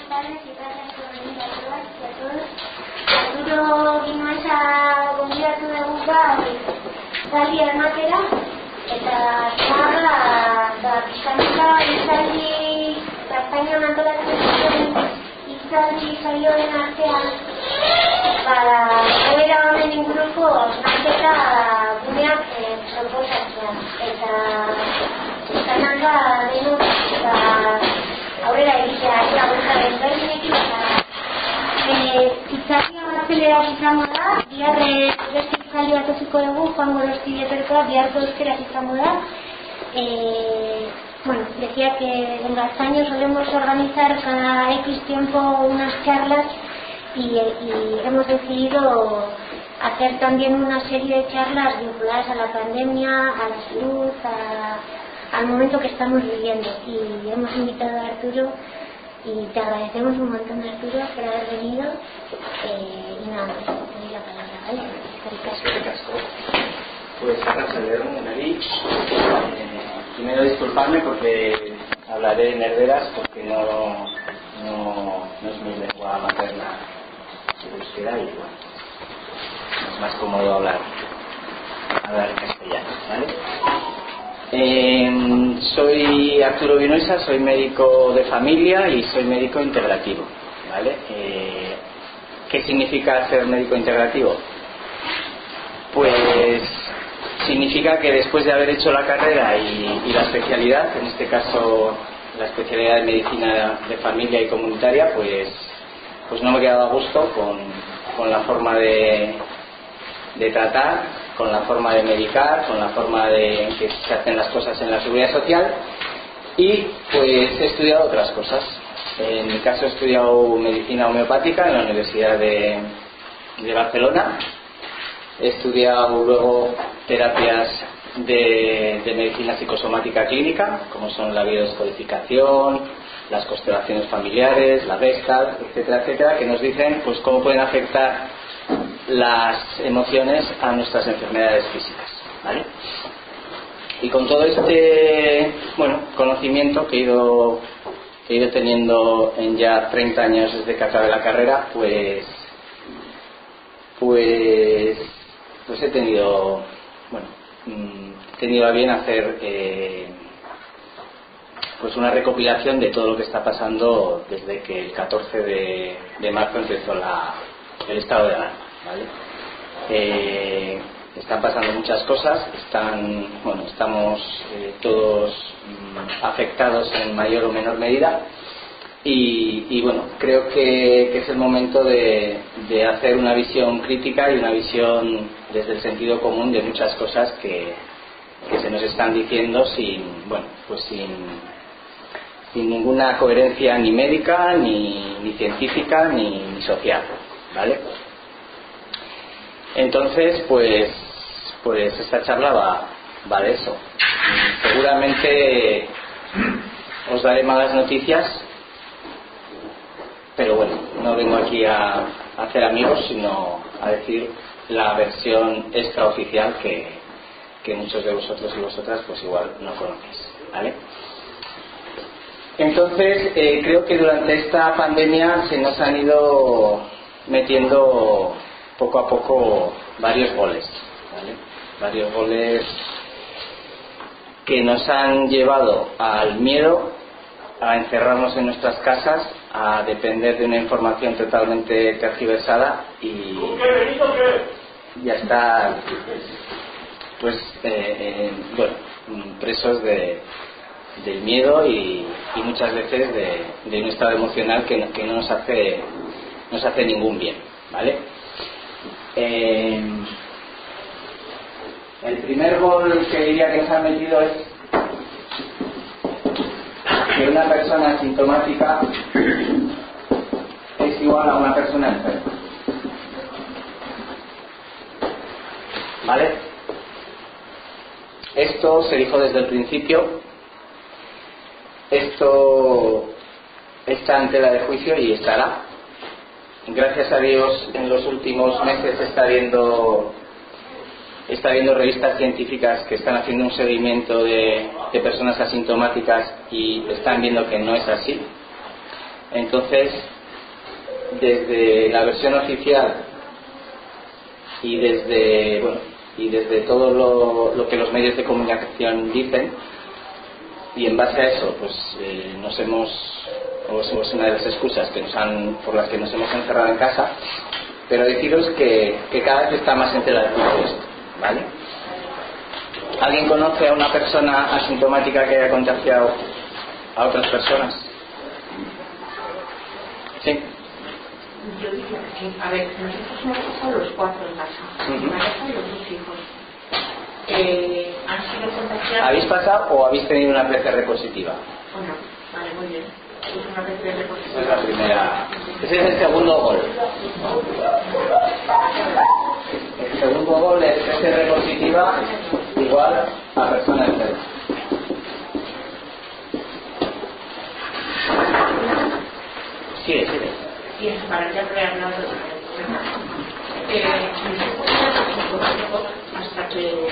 tardes y gracias por venir a todas y a todos. Arturo Vinuesa gonbidatu dugu gaur zaldi ematera eta zaharra pixkanaka izaldi Espainian antolatzen zuen izaldi saioen artean egoera honen inguruko hausnarketa guneak proposatzea eta izan da denok aurrera egitea laguntza desberdinekin eta hitzarria gaztelerak izango da, bihar beste hitzaldi bat hasiko dugu, Juan Gorosti Eperkoa, biharko euskeraz izango da. Bueno, decía que en Gaztaño solemos organizar cada X tiempo unas charlas y hemos decidido hacer también una serie de charlas vinculadas a la pandemia, a la salud, al momento que estamos viviendo, y hemos invitado a Arturo y te agradecemos un montón, Arturo, por haber venido y nada más, te doy la palabra, ¿vale? Pues arrancaré primero disculparme porque hablaré en herderas porque no es mi lengua materna el euskera y bueno, es más cómodo hablar en castellano, ¿vale? Soy Arturo Vinuesa, soy médico de familia y soy médico integrativo, ¿vale? ¿Qué significa ser médico integrativo? Pues significa que después de haber hecho la carrera y la especialidad, en este caso la especialidad de medicina de familia y comunitaria, pues no me he quedado a gusto con la forma de tratar, con la forma de medicar, con la forma en que se hacen las cosas en la seguridad social, y pues he estudiado otras cosas. En mi caso he estudiado medicina homeopática en la Universidad de Barcelona. He estudiado luego terapias de medicina psicosomática clínica, como son la biodescodificación, las constelaciones familiares, la Gestalt, etcétera, etcétera, que nos dicen pues cómo pueden afectar las emociones a nuestras enfermedades físicas, ¿vale? Y con todo este conocimiento que he ido teniendo en ya 30 años desde que acabé la carrera, pues he tenido a bien hacer pues una recopilación de todo lo que está pasando desde que el 14 de marzo empezó el estado de alarma, ¿vale? Están pasando muchas cosas, estamos todos afectados en mayor o menor medida y creo que es el momento de hacer una visión crítica y una visión desde el sentido común de muchas cosas que se nos están diciendo sin ninguna coherencia ni médica, ni científica, ni social, ¿vale? Entonces, pues esta charla va de eso. Seguramente os daré malas noticias, pero bueno, no vengo aquí a hacer amigos, sino a decir la versión extraoficial que muchos de vosotros y vosotras pues igual no conocéis, ¿vale? Entonces, creo que durante esta pandemia se nos han ido metiendo poco a poco varios goles, ¿vale? Varios goles que nos han llevado al miedo, a encerrarnos en nuestras casas, a depender de una información totalmente tergiversada y ya está, pues presos del miedo y muchas veces de un estado emocional que no nos hace ningún bien, ¿vale? El primer gol que diría que se ha metido es que una persona asintomática es igual a una persona enferma, ¿vale? Esto se dijo desde el principio, esto está en tela de juicio y estará. Gracias a Dios en los últimos meses está habiendo revistas científicas que están haciendo un seguimiento de personas asintomáticas y están viendo que no es así. Entonces, desde la versión oficial y desde todo lo que los medios de comunicación dicen, y en base a eso pues es una de las excusas por las que nos hemos encerrado en casa, pero deciros que cada vez está más enterado de todo esto, ¿vale? ¿Alguien conoce a una persona asintomática que haya contagiado a otras personas? ¿Sí? Yo diría que sí. A ver, nosotros hemos pasado los 4 en casa. Mi pareja y los 2 hijos. Han sido contagiados. ¿Habéis pasado o habéis tenido una PCR positiva? ¿O no? Vale, muy bien. Es una PCR positiva. Es la primera. Ese es el segundo gol. El segundo gol es PCR positiva igual a persona enferma. Sigue. Y es para ya crearla hasta que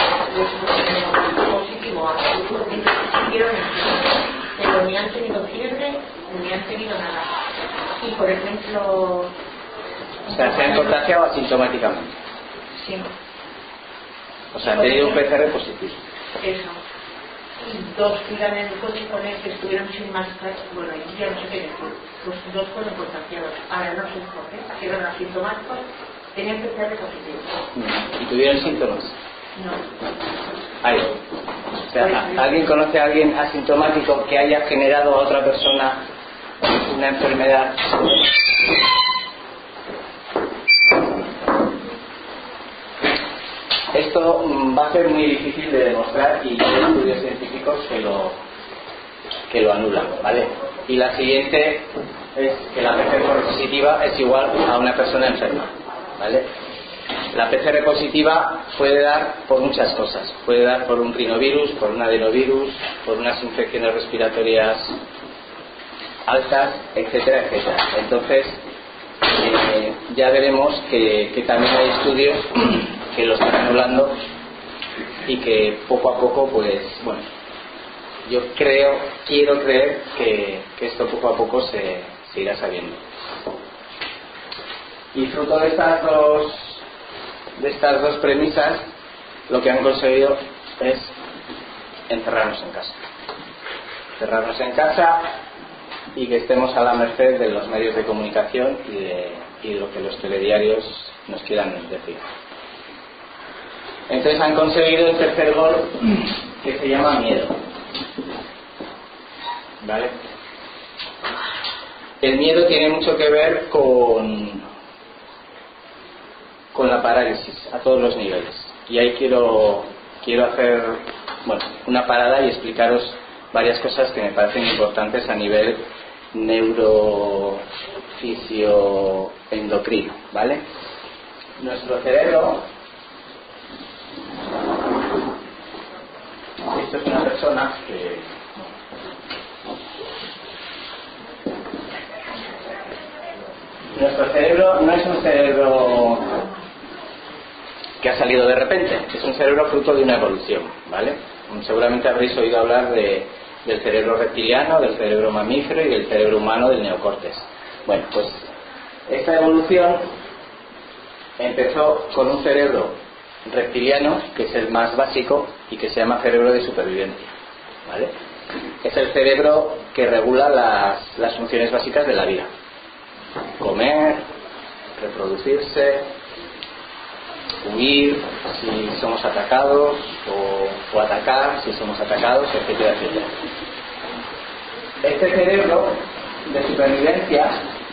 positivo a su siguieron pero ni han tenido fiebre ni han tenido nada. Y por ejemplo, o sea, se han contagiado asintomáticamente. Sí. O sea, han tenido un PCR positivo. Eso. Y 2 que iban en el coche con él, que estuvieron sin máscara. Bueno, ya no sé qué decir. Los 2 fueron contagiados. Ahora no sé por qué. Eran asintomáticos. Tenían PCR positivo. ¿Y tuvieron síntomas? No. Hay. O sea, ¿alguien conoce a alguien asintomático que haya generado a otra persona una enfermedad? Esto va a ser muy difícil de demostrar y hay estudios científicos que lo anulan, ¿vale? Y la siguiente es que la PCR positiva es igual a una persona enferma, ¿vale? La PCR positiva puede dar por muchas cosas. Puede dar por un rinovirus, por un adenovirus, por unas infecciones respiratorias altas, etcétera, etcétera. Entonces, ya veremos que también hay estudios que lo están anulando y que poco a poco, pues, bueno, yo quiero creer que esto poco a poco se irá sabiendo. Y fruto de estas dos premisas, lo que han conseguido es encerrarnos en casa. Encerrarnos en casa y que estemos a la merced de los medios de comunicación y de lo que los telediarios nos quieran decir. Entonces han conseguido el tercer gol, que se llama miedo. ¿Vale? El miedo tiene mucho que ver con la parálisis a todos los niveles. Y ahí quiero hacer una parada y explicaros varias cosas que me parecen importantes a nivel neurofisio-endocrino, ¿vale? Nuestro cerebro, esto es una persona que nuestro cerebro no es un cerebro que ha salido de repente, es un cerebro fruto de una evolución, ¿vale? Seguramente habréis oído hablar del cerebro reptiliano, del cerebro mamífero y del cerebro humano, del neocórtex. Bueno, pues esta evolución empezó con un cerebro reptiliano, que es el más básico y que se llama cerebro de supervivencia, ¿vale? Es el cerebro que regula las funciones básicas de la vida: comer, reproducirse, huir si somos atacados o atacar si somos atacados, etcétera, etcétera. Este cerebro de supervivencia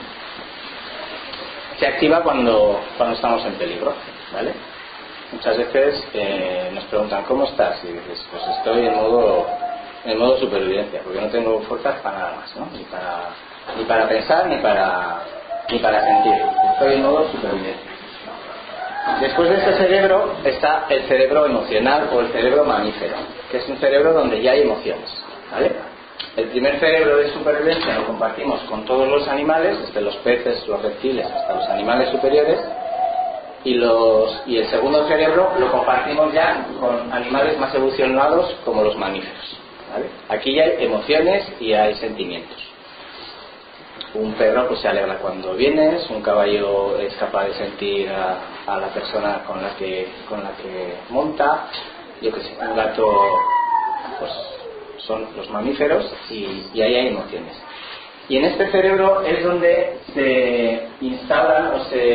se activa cuando estamos en peligro, ¿vale? Muchas veces nos preguntan ¿cómo estás? Y dices, pues estoy en modo supervivencia, porque no tengo fuerzas para nada más, ¿no? Ni para pensar ni para sentir. Estoy en modo supervivencia. Después de este cerebro está el cerebro emocional o el cerebro mamífero, que es un cerebro donde ya hay emociones, ¿vale? El primer cerebro de supervivencia lo compartimos con todos los animales, desde los peces, los reptiles hasta los animales superiores, y el segundo cerebro lo compartimos ya con animales más evolucionados como los mamíferos, ¿vale? Aquí ya hay emociones y hay sentimientos. un perro pues se alegra cuando vienes, un caballo es capaz de sentir a la persona con la que monta, yo que sé, un gato, pues son los mamíferos y ahí hay emociones. Y en este cerebro es donde se instalan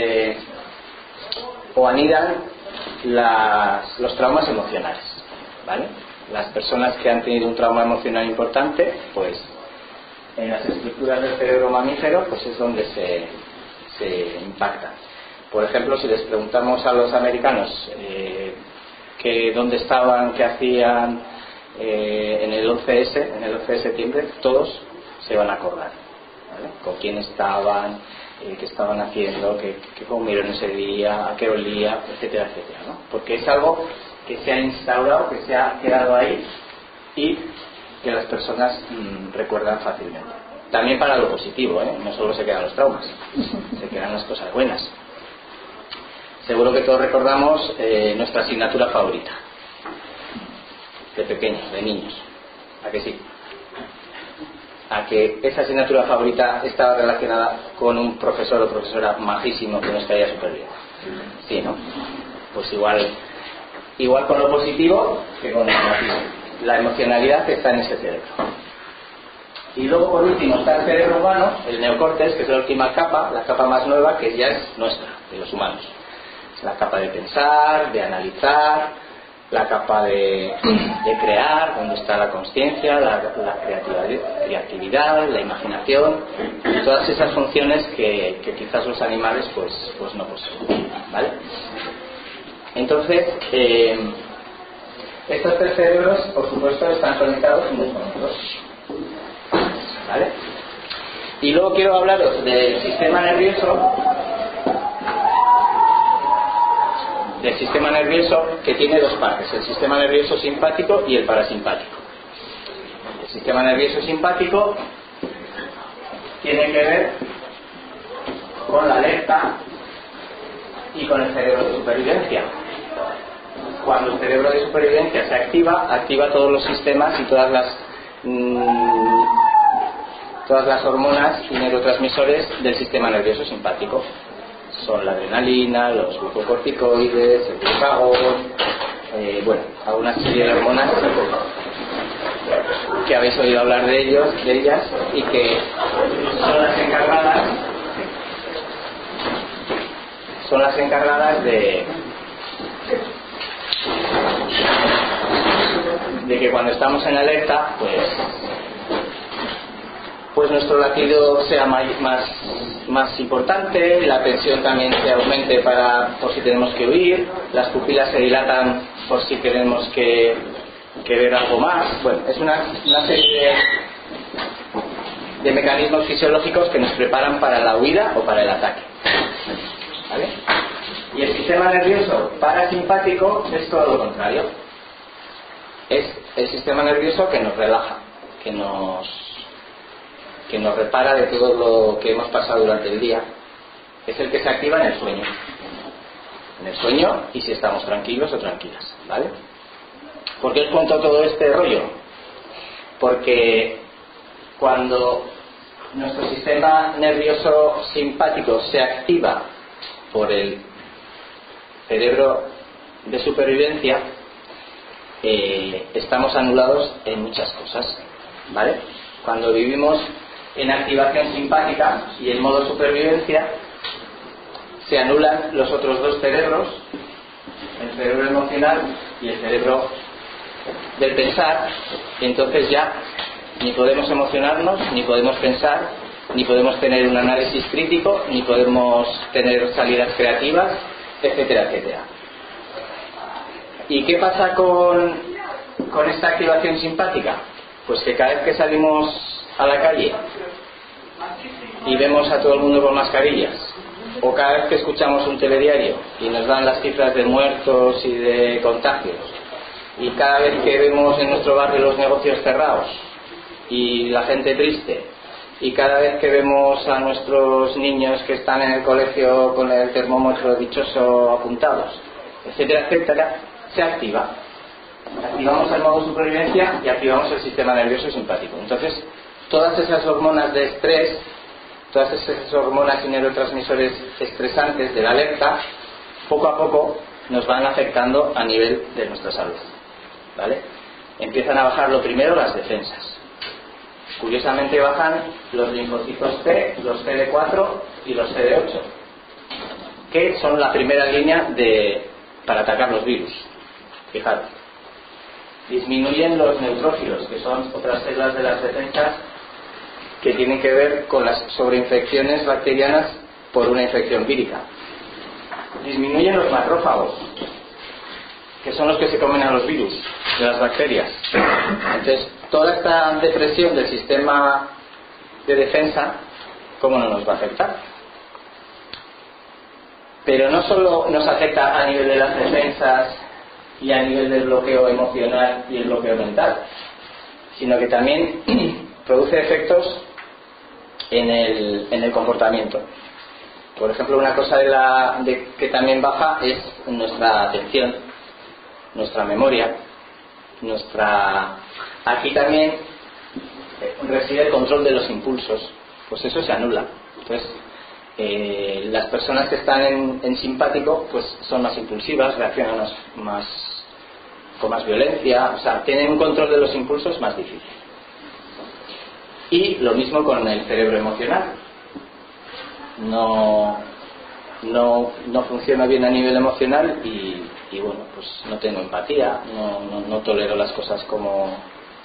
o anidan los traumas emocionales, ¿vale? Las personas que han tenido un trauma emocional importante, pues en las estructuras del cerebro mamífero, pues es donde se impactan. Por ejemplo, si les preguntamos a los americanos que dónde estaban, qué hacían en el 11S, en el 11 de septiembre, todos se van a acordar, ¿vale? Con quién estaban, qué estaban haciendo, qué comieron ese día, a qué olía, etcétera, etcétera, ¿no? Porque es algo que se ha instaurado, que se ha quedado ahí y que las personas recuerdan fácilmente. También para lo positivo, no solo se quedan los traumas, se quedan las cosas buenas. Seguro que todos recordamos nuestra asignatura favorita de pequeños, de niños. ¿A que sí? A que esa asignatura favorita estaba relacionada con un profesor o profesora majísimo que nos caía súper bien. Sí, ¿no? Pues igual con lo positivo que con lo negativo. La emocionalidad está en ese cerebro. Y luego por último está el cerebro humano, el neocórtex, que es la última capa, la capa más nueva, que ya es nuestra, de los humanos. Es la capa de pensar, de analizar, la capa de crear, donde está la consciencia, la creatividad, la imaginación, todas esas funciones que quizás los animales pues no poseen, ¿vale? Entonces, estos tres cerebros, por supuesto, están conectados unos con otros, ¿vale? Y luego quiero hablaros del sistema nervioso, que tiene dos partes, el sistema nervioso simpático y el parasimpático. El sistema nervioso simpático tiene que ver con la alerta y con el cerebro de supervivencia. Cuando el cerebro de supervivencia se activa todos los sistemas y todas las hormonas y neurotransmisores del sistema nervioso simpático. Son la adrenalina, los glucocorticoides, el glucagón, a una serie de hormonas que habéis oído hablar de ellas y que son las encargadas de que cuando estamos en alerta pues nuestro latido sea más importante, la tensión también se aumente por si tenemos que huir, las pupilas se dilatan por si tenemos que ver algo más. Bueno, es una serie de mecanismos fisiológicos que nos preparan para la huida o para el ataque, ¿vale? Y el sistema nervioso parasimpático es todo lo contrario. Es el sistema nervioso que nos relaja, que nos repara de todo lo que hemos pasado durante el día. Es el que se activa en el sueño. En el sueño y si estamos tranquilos o tranquilas, ¿vale? ¿Por qué os cuento todo este rollo? Porque cuando nuestro sistema nervioso simpático se activa por el cerebro de supervivencia, estamos anulados en muchas cosas, ¿vale? Cuando vivimos en activación simpática y en modo supervivencia, se anulan los otros dos cerebros, el cerebro emocional y el cerebro del pensar, y entonces ya ni podemos emocionarnos, ni podemos pensar, ni podemos tener un análisis crítico, ni podemos tener salidas creativas, etcétera, etcétera. ¿Y qué pasa con esta activación simpática? Pues que cada vez que salimos a la calle y vemos a todo el mundo con mascarillas, o cada vez que escuchamos un telediario y nos dan las cifras de muertos y de contagios, y cada vez que vemos en nuestro barrio los negocios cerrados y la gente triste, y cada vez que vemos a nuestros niños que están en el colegio con el termómetro dichoso apuntados, etcétera, etcétera, se activa. Activamos el modo supervivencia y activamos el sistema nervioso simpático. Entonces, todas esas hormonas de estrés, todas esas hormonas y neurotransmisores estresantes de la alerta, poco a poco nos van afectando a nivel de nuestra salud, ¿vale? Empiezan a bajar lo primero las defensas. Curiosamente bajan los linfocitos T, los CD4 y los CD8, que son la primera línea para atacar los virus. Fijaros. Disminuyen los neutrófilos, que son otras células de las defensas que tienen que ver con las sobreinfecciones bacterianas por una infección vírica. Disminuyen los macrófagos, que son los que se comen a los virus de las bacterias. Entonces, toda esta depresión del sistema de defensa, ¿cómo no nos va a afectar? Pero no solo nos afecta a nivel de las defensas y a nivel del bloqueo emocional y el bloqueo mental, sino que también produce efectos en el comportamiento. Por ejemplo, una cosa que también baja es nuestra atención, nuestra memoria, aquí también reside el control de los impulsos, pues eso se anula. Entonces, las personas que están en simpático pues son más impulsivas, reaccionan con más violencia, o sea, tienen un control de los impulsos más difícil. Y lo mismo con el cerebro emocional. No funciona bien a nivel emocional y bueno, pues no tengo empatía, no tolero las cosas como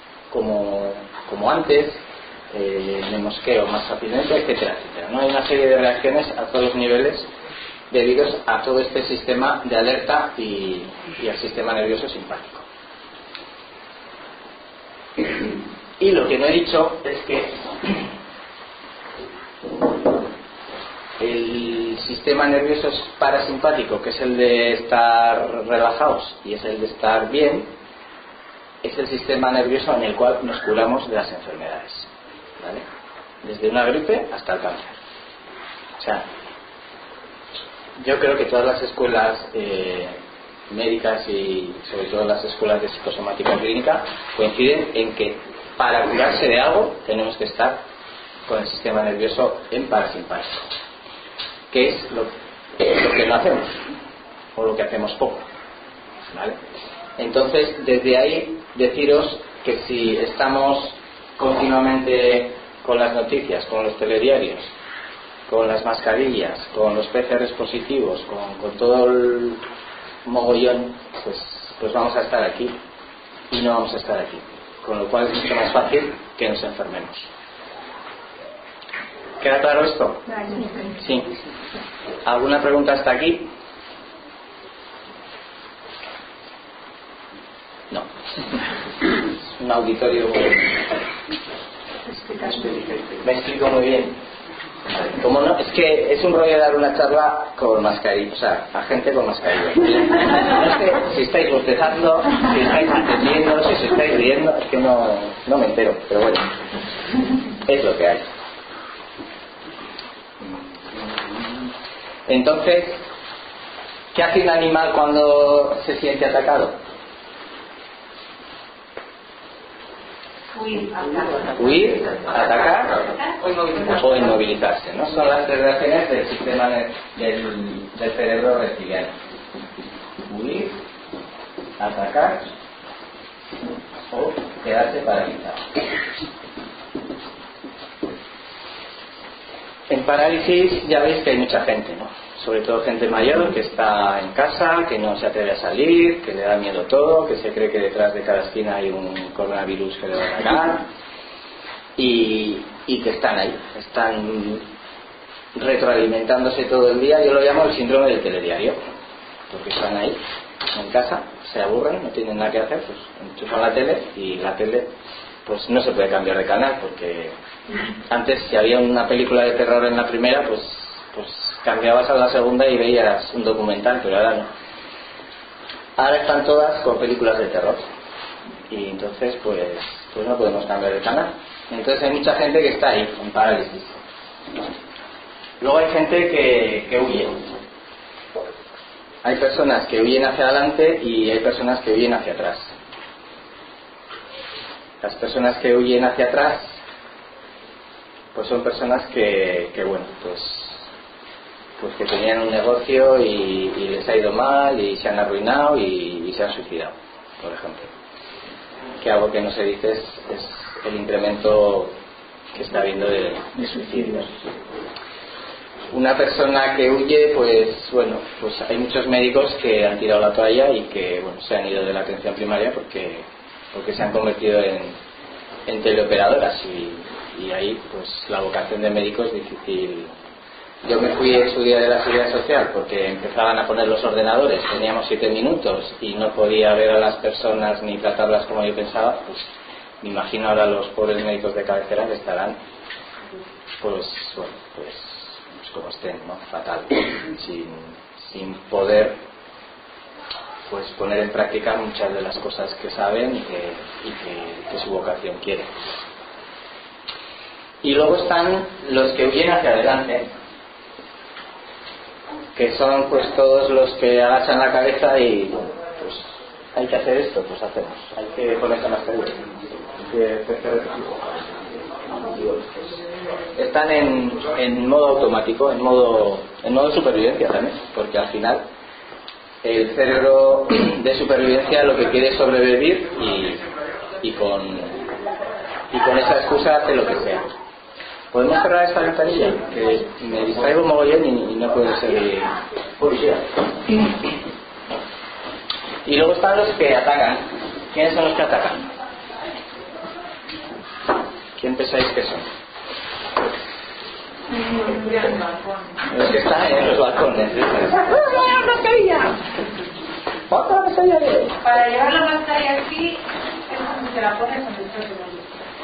antes, me mosqueo más fácilmente, etcétera, etcétera. ¿No? Hay una serie de reacciones a todos los niveles debidos a todo este sistema de alerta y al sistema nervioso simpático. Y lo que no he dicho es que el sistema nervioso parasimpático, que es el de estar relajados y es el de estar bien, es el sistema nervioso en el cual nos curamos de las enfermedades, ¿vale? Desde una gripe hasta el cáncer. O sea, yo creo que todas las escuelas médicas y sobre todo las escuelas de psicosomática clínica coinciden en que para curarse de algo tenemos que estar con el sistema nervioso en parasimpático, que es lo que no hacemos o lo que hacemos poco, ¿vale? Entonces, desde ahí deciros que si estamos continuamente con las noticias, con los telediarios, con las mascarillas, con los PCRs positivos, con todo el mogollón, pues vamos a estar aquí y no vamos a estar aquí, con lo cual es mucho más fácil que nos enfermemos. ¿Queda claro esto? Sí. ¿Alguna pregunta hasta aquí? No. Un auditorio. Me explico muy bien. Como no, es que es un rollo dar una charla con mascarilla, o sea, a gente con mascarilla. No es que si estáis bostezando, si estáis atendiendo, si os estáis riendo, es que no me entero, pero bueno, es lo que hay. Entonces, ¿qué hace un animal cuando se siente atacado? Huir, atacar o inmovilizarse, ¿no? Son las tres reacciones del sistema del cerebro reptiliano. Huir, atacar o quedarse paralizado. En parálisis ya veis que hay mucha gente, ¿no? Sobre todo gente mayor que está en casa, que no se atreve a salir, que le da miedo todo, que se cree que detrás de cada esquina hay un coronavirus que le va a atacar y que están ahí, están retroalimentándose todo el día. Yo lo llamo el síndrome del telediario, porque están ahí en casa, se aburren, no tienen nada que hacer, pues enchufan la tele y la tele pues no se puede cambiar de canal, porque antes si había una película de terror en la primera, pues cambiabas a la segunda y veías un documental, pero ahora no. Ahora están todas con películas de terror y entonces pues no podemos cambiar de canal. Entonces hay mucha gente que está ahí en parálisis. Luego hay gente que huye. Hay personas que huyen hacia adelante y hay personas que huyen hacia atrás. Las personas que huyen hacia atrás pues son personas que bueno, pues que tenían un negocio y les ha ido mal y se han arruinado y se han suicidado, por ejemplo. Que algo que no se dice es el incremento que está habiendo de suicidios. Una persona que huye, pues bueno, pues hay muchos médicos que han tirado la toalla y que bueno, se han ido de la atención primaria porque se han convertido en teleoperadoras y ahí pues la vocación de médico es difícil. Yo me fui en su día de la Seguridad Social porque empezaban a poner los ordenadores, teníamos 7 minutos y no podía ver a las personas ni tratarlas como yo pensaba. Pues me imagino ahora los pobres médicos de cabecera que estarán pues como estén, ¿no? Fatal, sin poder pues poner en práctica muchas de las cosas que saben y que su vocación quiere. Y luego están los que huyen hacia adelante, que son pues todos los que agachan la cabeza y pues hay que hacer esto, pues hacemos, hay que ponerse más seguro, están en modo automático, en modo supervivencia también, porque al final el cerebro de supervivencia lo que quiere es sobrevivir y con esa excusa hace lo que sea. ¿Podemos cerrar esta ventanilla? Que me distraigo un mogollón y no puedo seguir. Y luego están los que atacan. ¿Quiénes son los que atacan? ¿Quién pensáis que son? Los que están en los balcones. ¡Ah, mascarilla! ¡Otra mascarilla! Para llevar la mascarilla aquí, es como se la pones donde está el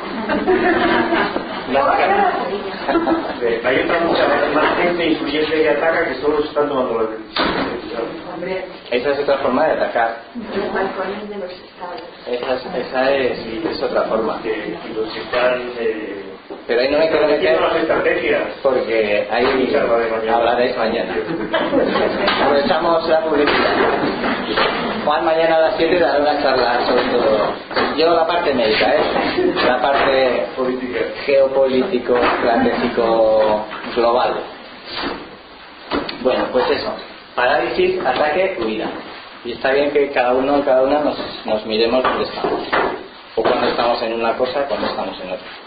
hay otra mucha más gente influyente que ataca que solo se están tomando las decisiones. Esa es otra forma de atacar. Los balcones de los estados. Esa es otra forma. Que los que están pero ahí no me quiero meter las estrategias, porque ahí hablaréis mañana. Aprovechamos la publicidad. Juan mañana a las 7 dará una charla sobre todo. Yo la parte médica, la parte política, geopolítico, estratégico, global. Bueno, pues eso. Parálisis, ataque, huida. Y está bien que cada uno nos miremos dónde estamos. O cuando estamos en una cosa, cuando estamos en otra.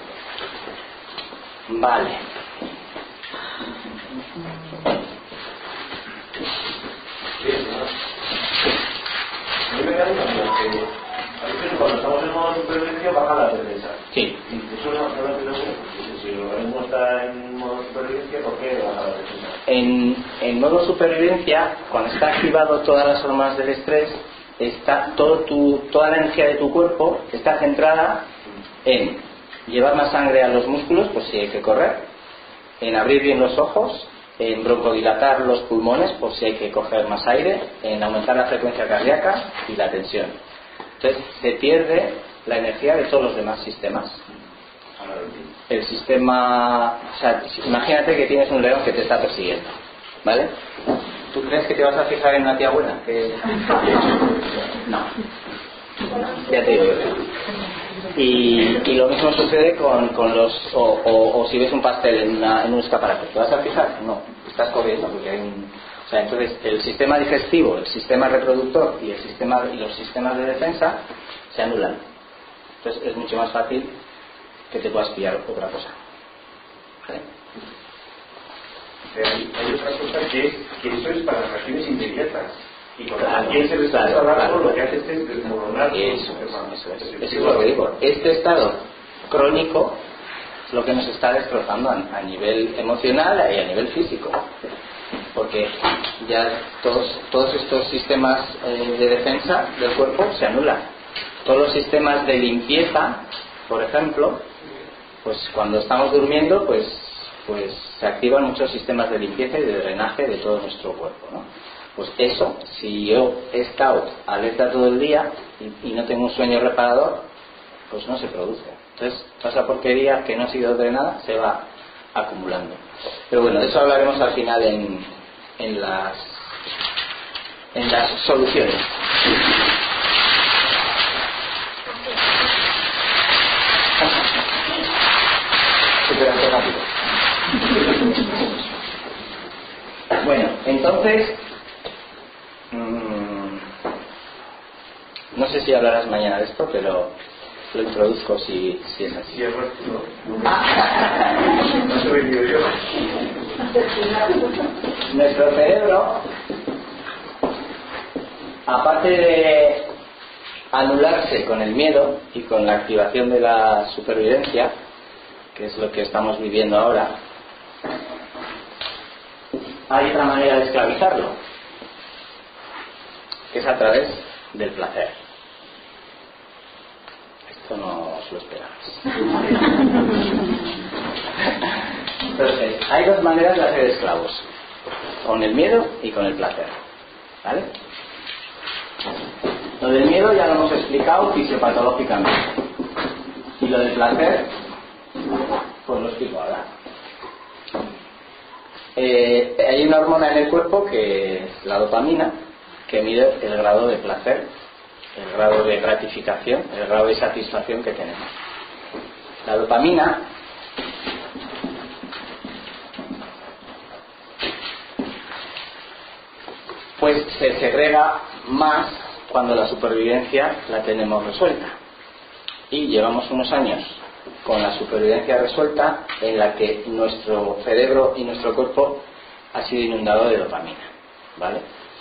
Vale. a mí me da mucha miedo que a veces cuando estamos en modo supervivencia baja la defensa. Sí. Y eso no lo entiendo bien. Si el organismo está en modo supervivencia, ¿por qué baja la defensa? En modo supervivencia, cuando está activado todas las hormonas del estrés, está toda la energía de tu cuerpo está centrada en llevar más sangre a los músculos, por si hay que correr, en abrir bien los ojos, en broncodilatar los pulmones, por si hay que coger más aire, en aumentar la frecuencia cardíaca y la tensión. Entonces se pierde la energía de todos los demás sistemas. El sistema, o sea, imagínate que tienes un león que te está persiguiendo, ¿vale? ¿Tú crees que te vas a fijar en una tía buena? No. Ya te digo yo. Y lo mismo sucede con los o si ves un pastel en un escaparate, ¿te vas a fijar? No, estás corriendo porque hay o sea, entonces el sistema digestivo, el sistema reproductor y los sistemas de defensa se anulan. Entonces es mucho más fácil que te puedas pillar otra cosa. ¿Vale? Hay otra cosa que eso es para reacciones inmediatas. Y cuando Claro, alguien se les claro, lo que hace es desmoronar. Eso es lo que digo. Este estado crónico es lo que nos está destrozando a nivel emocional y a nivel físico. Porque ya todos estos sistemas de defensa del cuerpo se anulan. Todos los sistemas de limpieza, por ejemplo, pues cuando estamos durmiendo, pues se activan muchos sistemas de limpieza y de drenaje de todo nuestro cuerpo, ¿no? Pues eso, si yo he estado alerta todo el día y no tengo un sueño reparador, pues no se produce. Entonces, toda esa porquería que no ha sido drenada se va acumulando. Pero bueno, de eso hablaremos al final en las soluciones. Superación. rápido. Bueno, entonces, no sé si hablarás mañana de esto, pero lo introduzco si es así. Sí, es verdad. No se vendido yo. Nuestro cerebro, aparte de anularse con el miedo y con la activación de la supervivencia, que es lo que estamos viviendo ahora, hay otra manera de esclavizarlo, que es a través del placer. Esto no os lo esperabais. Entonces, hay dos maneras de hacer esclavos: con el miedo y con el placer. ¿Vale? Lo del miedo ya lo hemos explicado fisiopatológicamente. Y lo del placer, pues lo explico ahora. Hay una hormona en el cuerpo que es la dopamina, que mide el grado de placer, el grado de gratificación, el grado de satisfacción que tenemos. La dopamina pues se segrega más cuando la supervivencia la tenemos resuelta. Y llevamos unos años con la supervivencia resuelta en la que nuestro cerebro y nuestro cuerpo ha sido inundado de dopamina, ¿vale?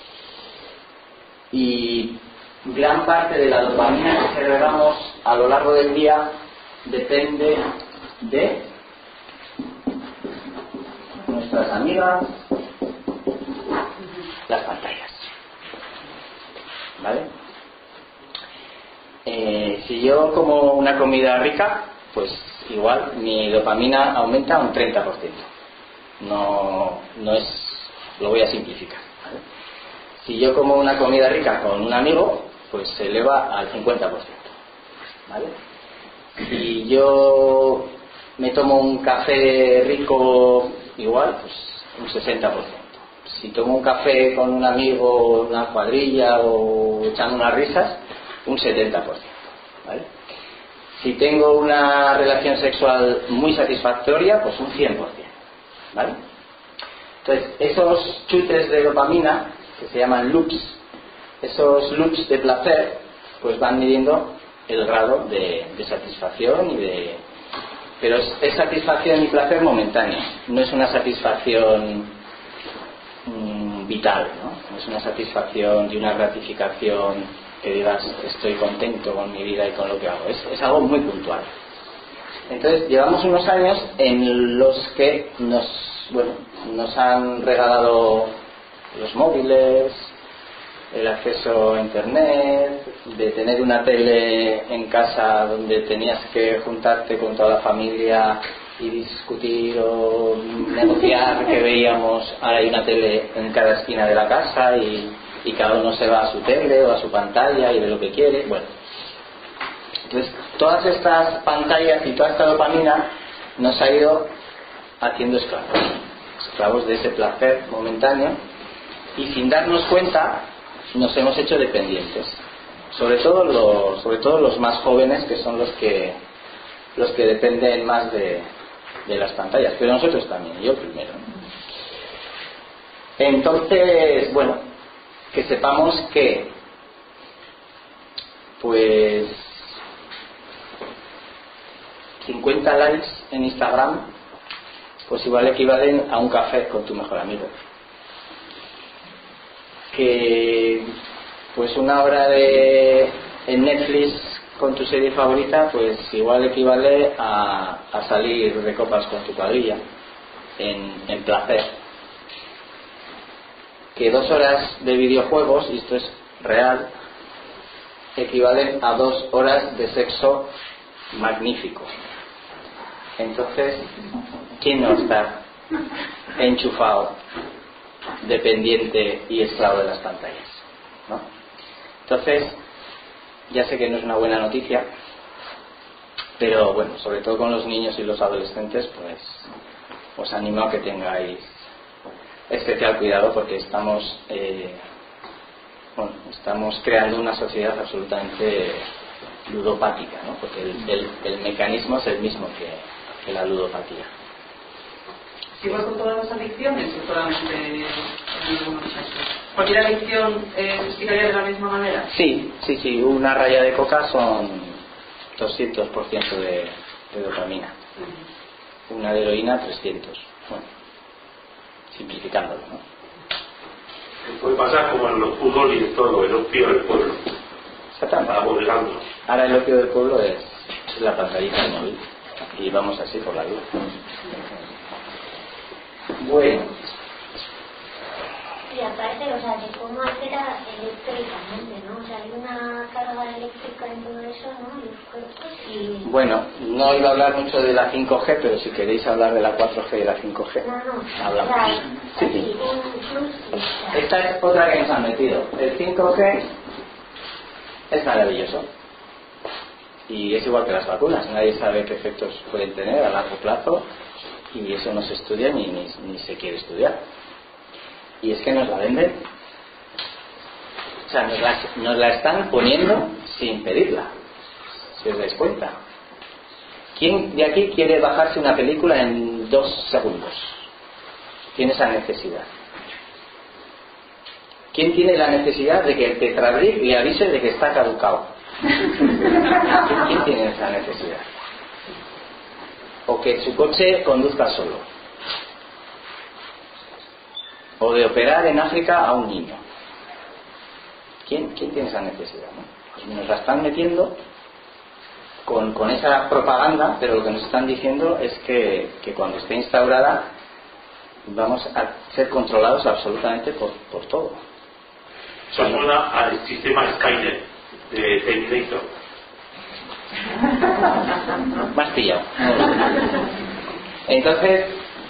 Y gran parte de la dopamina que segregamos a lo largo del día depende de nuestras amigas, las pantallas, ¿vale? Si yo como una comida rica, pues igual mi dopamina aumenta un 30%. No es, lo voy a simplificar, ¿vale? Si yo como una comida rica con un amigo, pues se eleva al 50%, ¿vale? Si yo me tomo un café rico, igual, pues un 60%. Si tomo un café con un amigo, una cuadrilla o echando unas risas, un 70%, ¿vale? Si tengo una relación sexual muy satisfactoria, pues un 100%, ¿vale? Entonces, esos chutes de dopamina, que se llaman loops, esos loops de placer, pues van midiendo el grado de satisfacción pero es satisfacción y placer momentáneo, no es una satisfacción vital, ¿no? No es una satisfacción de una gratificación que digas estoy contento con mi vida y con lo que hago, es algo muy puntual. Entonces llevamos unos años en los que nos han regalado los móviles, el acceso a internet, de tener una tele en casa donde tenías que juntarte con toda la familia y discutir o negociar que veíamos. Ahora hay una tele en cada esquina de la casa y cada uno se va a su tele o a su pantalla y ve lo que quiere. Bueno, entonces todas estas pantallas y toda esta dopamina nos ha ido haciendo esclavos de ese placer momentáneo, y sin darnos cuenta nos hemos hecho dependientes, sobre todo los más jóvenes, que son los que dependen más de las pantallas, pero nosotros también, yo primero. Entonces, bueno, que sepamos que pues 50 likes en Instagram pues igual equivalen a un café con tu mejor amigo. Que pues una hora en Netflix con tu serie favorita pues igual equivale a salir de copas con tu cuadrilla en placer. Que 2 horas de videojuegos, y esto es real, equivalen a 2 horas de sexo magnífico. Entonces, ¿quién no está enchufado, dependiente y esclavo de las pantallas? ¿No? Entonces, ya sé que no es una buena noticia, pero bueno, sobre todo con los niños y los adolescentes, pues os animo a que tengáis especial cuidado, porque estamos creando una sociedad absolutamente ludopática, ¿no? Porque el mecanismo es el mismo que la ludopatía. igual con todas las adicciones o solamente en algunos casos. ¿Cualquier adicción se explicaría de la misma manera? Sí. Una raya de coca son 200% de dopamina. Una de heroína 300. Bueno, simplificándolo, ¿no? Puede pasar como en los fútbol y en todo, el opio del pueblo. Exactamente. Para modelarlo. Ahora el opio del pueblo es la pantallita del móvil. Y vamos así por la vida. Bueno. Y aparte, o sea, de cómo altera eléctricamente, ¿no? O sea, hay una carga eléctrica en todo eso, ¿no? En los cuerpos y... Bueno, no iba a hablar mucho de la 5G, pero si queréis hablar de la 4G y la 5G, hablamos. O sea, Sí. así, un plus, o sea, Esta es otra que nos han metido. El 5G es maravilloso. Y es igual que las vacunas. Nadie sabe qué efectos pueden tener a largo plazo. Y eso no se estudia ni se quiere estudiar. Y es que nos la venden. O sea, nos la están poniendo sin pedirla. Si os dais cuenta. ¿Quién de aquí quiere bajarse una película en 2 segundos? Tiene esa necesidad. ¿Quién tiene la necesidad de que el Tetrabric le avise de que está caducado? ¿Quién tiene esa necesidad? O que su coche conduzca solo. O de operar en África a un niño. ¿Quién tiene esa necesidad? ¿No? Pues nos la están metiendo con esa propaganda, pero lo que nos están diciendo es que cuando esté instaurada vamos a ser controlados absolutamente por todo. Eso suena al sistema Skynet de Terminator. Más pillado. Entonces,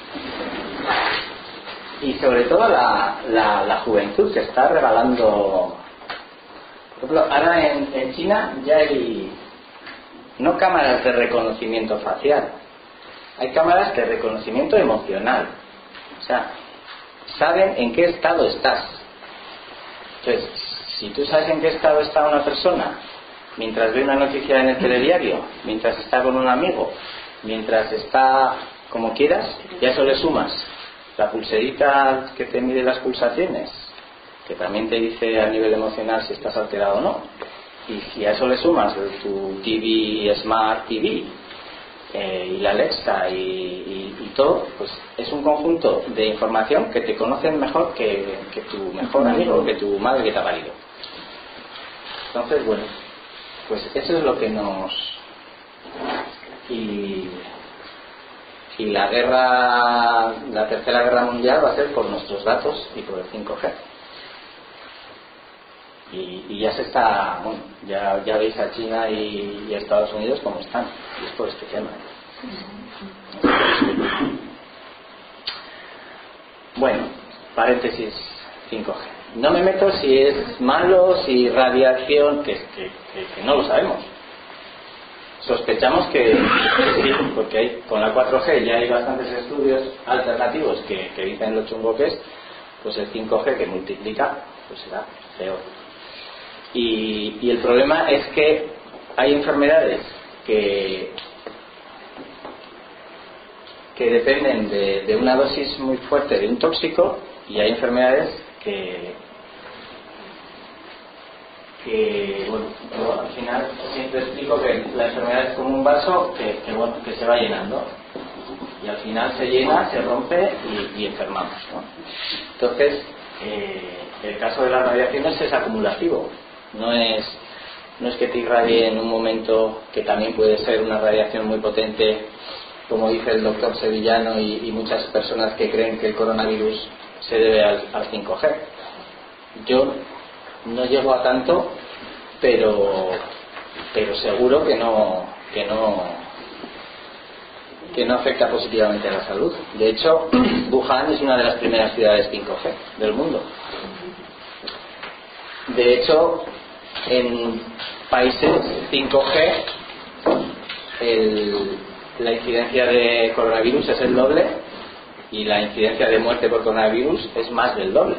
y sobre todo la juventud que está regalando. Por ejemplo, ahora en China ya hay no cámaras de reconocimiento facial, hay cámaras de reconocimiento emocional. O sea, saben en qué estado estás. Entonces, si tú sabes en qué estado está una persona mientras ve una noticia en el telediario, mientras está con un amigo, mientras está como quieras, ya eso le sumas la pulserita que te mide las pulsaciones, que también te dice a nivel emocional si estás alterado o no, y si a eso le sumas tu TV, Smart TV, y la Alexa y todo, pues es un conjunto de información que te conocen mejor que tu mejor amigo, que tu madre que te ha parido. Entonces, bueno, pues eso es lo que nos... Y la tercera guerra mundial va a ser por nuestros datos y por el 5G. Y ya se está, bueno, ya veis a China y a Estados Unidos cómo están, y es por este tema. Bueno, paréntesis 5G. No me meto si es malo, si radiación, que no lo sabemos. Sospechamos que sí, porque con la 4G ya hay bastantes estudios alternativos que dicen lo chungo que es, pues el 5G que multiplica, pues será peor. Y el problema es que hay enfermedades que dependen de una dosis muy fuerte de un tóxico, y hay enfermedades que bueno, yo al final siempre explico que la enfermedad es como un vaso que se va llenando, y al final se llena, se rompe y enfermamos, ¿no? Entonces el caso de las radiaciones es acumulativo, no es que te irradie en un momento, que también puede ser una radiación muy potente, como dice el doctor Sevillano y muchas personas que creen que el coronavirus se debe al 5G. Yo no llego a tanto, pero seguro que no afecta positivamente a la salud. De hecho, Wuhan es una de las primeras ciudades 5G del mundo. De hecho, en países 5G la incidencia de coronavirus es el doble, y la incidencia de muerte por coronavirus es más del doble.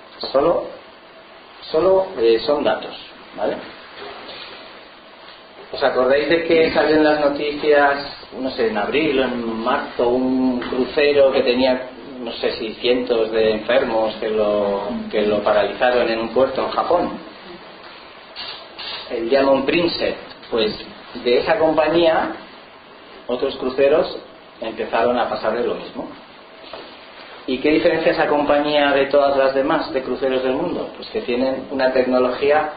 Solo son datos, ¿vale? ¿Os acordáis de que salió en las noticias, no sé, en abril o en marzo, un crucero que tenía, no sé si cientos de enfermos que lo paralizaron en un puerto en Japón? El Diamond Princess. Pues de esa compañía otros cruceros empezaron a pasarle lo mismo. ¿Y qué diferencia esa compañía de todas las demás de cruceros del mundo? Pues que tienen una tecnología.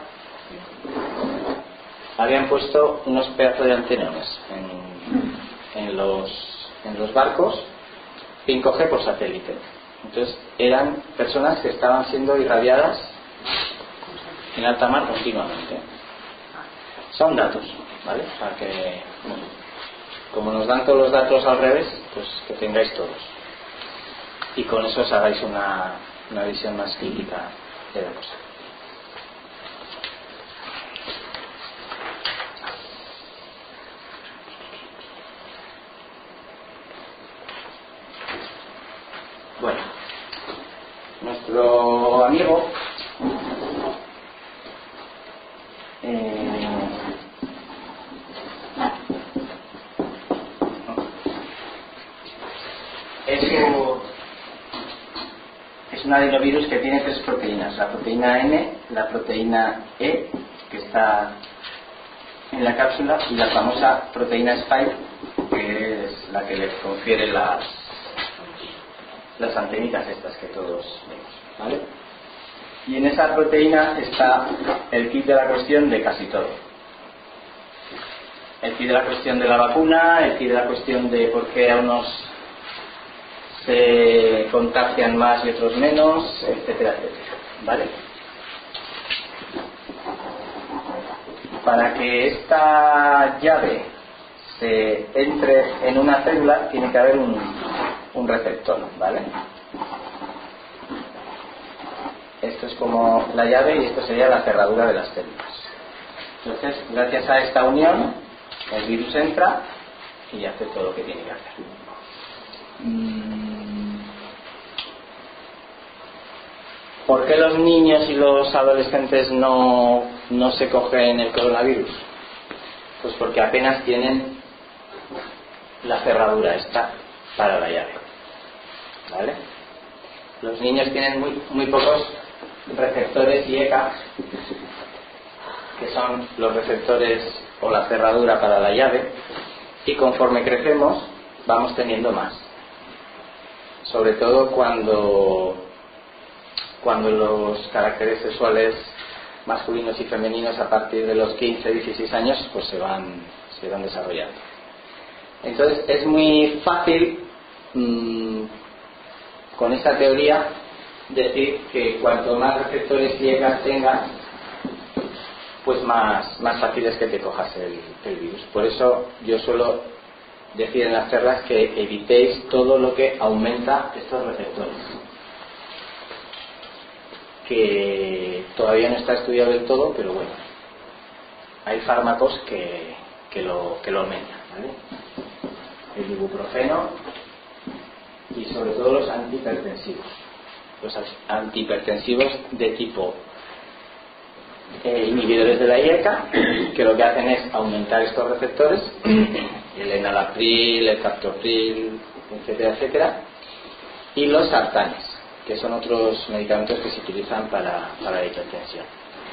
Habían puesto unos pedazos de antenones en los barcos, 5G por satélite. Entonces eran personas que estaban siendo irradiadas en alta mar continuamente. Son datos, ¿vale? Para que, como nos dan todos los datos al revés, pues que tengáis todos. Y con eso os hagáis una visión más crítica de la cosa. Bueno, nuestro amigo es un adenovirus que tiene 3 proteínas: la proteína N, la proteína E, que está en la cápsula, y la famosa proteína Spike, que es la que le confiere las antenitas estas que todos vemos, ¿vale? Y en esa proteína está el kit de la cuestión de casi todo. El kit de la cuestión de la vacuna, el kit de la cuestión de por qué a unos se contagian más y otros menos, etcétera, etcétera, ¿vale? Para que esta llave se entre en una célula tiene que haber un receptor, ¿vale? Esto es como la llave y esto sería la cerradura de las células. Entonces, gracias a esta unión, el virus entra y hace todo lo que tiene que hacer. ¿Por qué los niños y los adolescentes no se cogen el coronavirus? Pues porque apenas tienen la cerradura esta para la llave, ¿vale? Los niños tienen muy pocos receptores IECA, que son los receptores o la cerradura para la llave, y conforme crecemos vamos teniendo más, sobre todo cuando los caracteres sexuales masculinos y femeninos a partir de los 15-16 años pues se van desarrollando. Entonces es muy fácil con esta teoría decir que cuanto más receptores IECA tengas, pues más fácil es que te cojas el virus. Por eso yo suelo decir en las charlas que evitéis todo lo que aumenta estos receptores, que todavía no está estudiado del todo, pero bueno, hay fármacos que lo aumentan, ¿vale? El ibuprofeno y sobre todo los antihipertensivos. Los antihipertensivos de tipo inhibidores de la IECA, que lo que hacen es aumentar estos receptores, el enalapril, el captopril, etcétera, etcétera, y los sartanes, que son otros medicamentos que se utilizan para la hipertensión.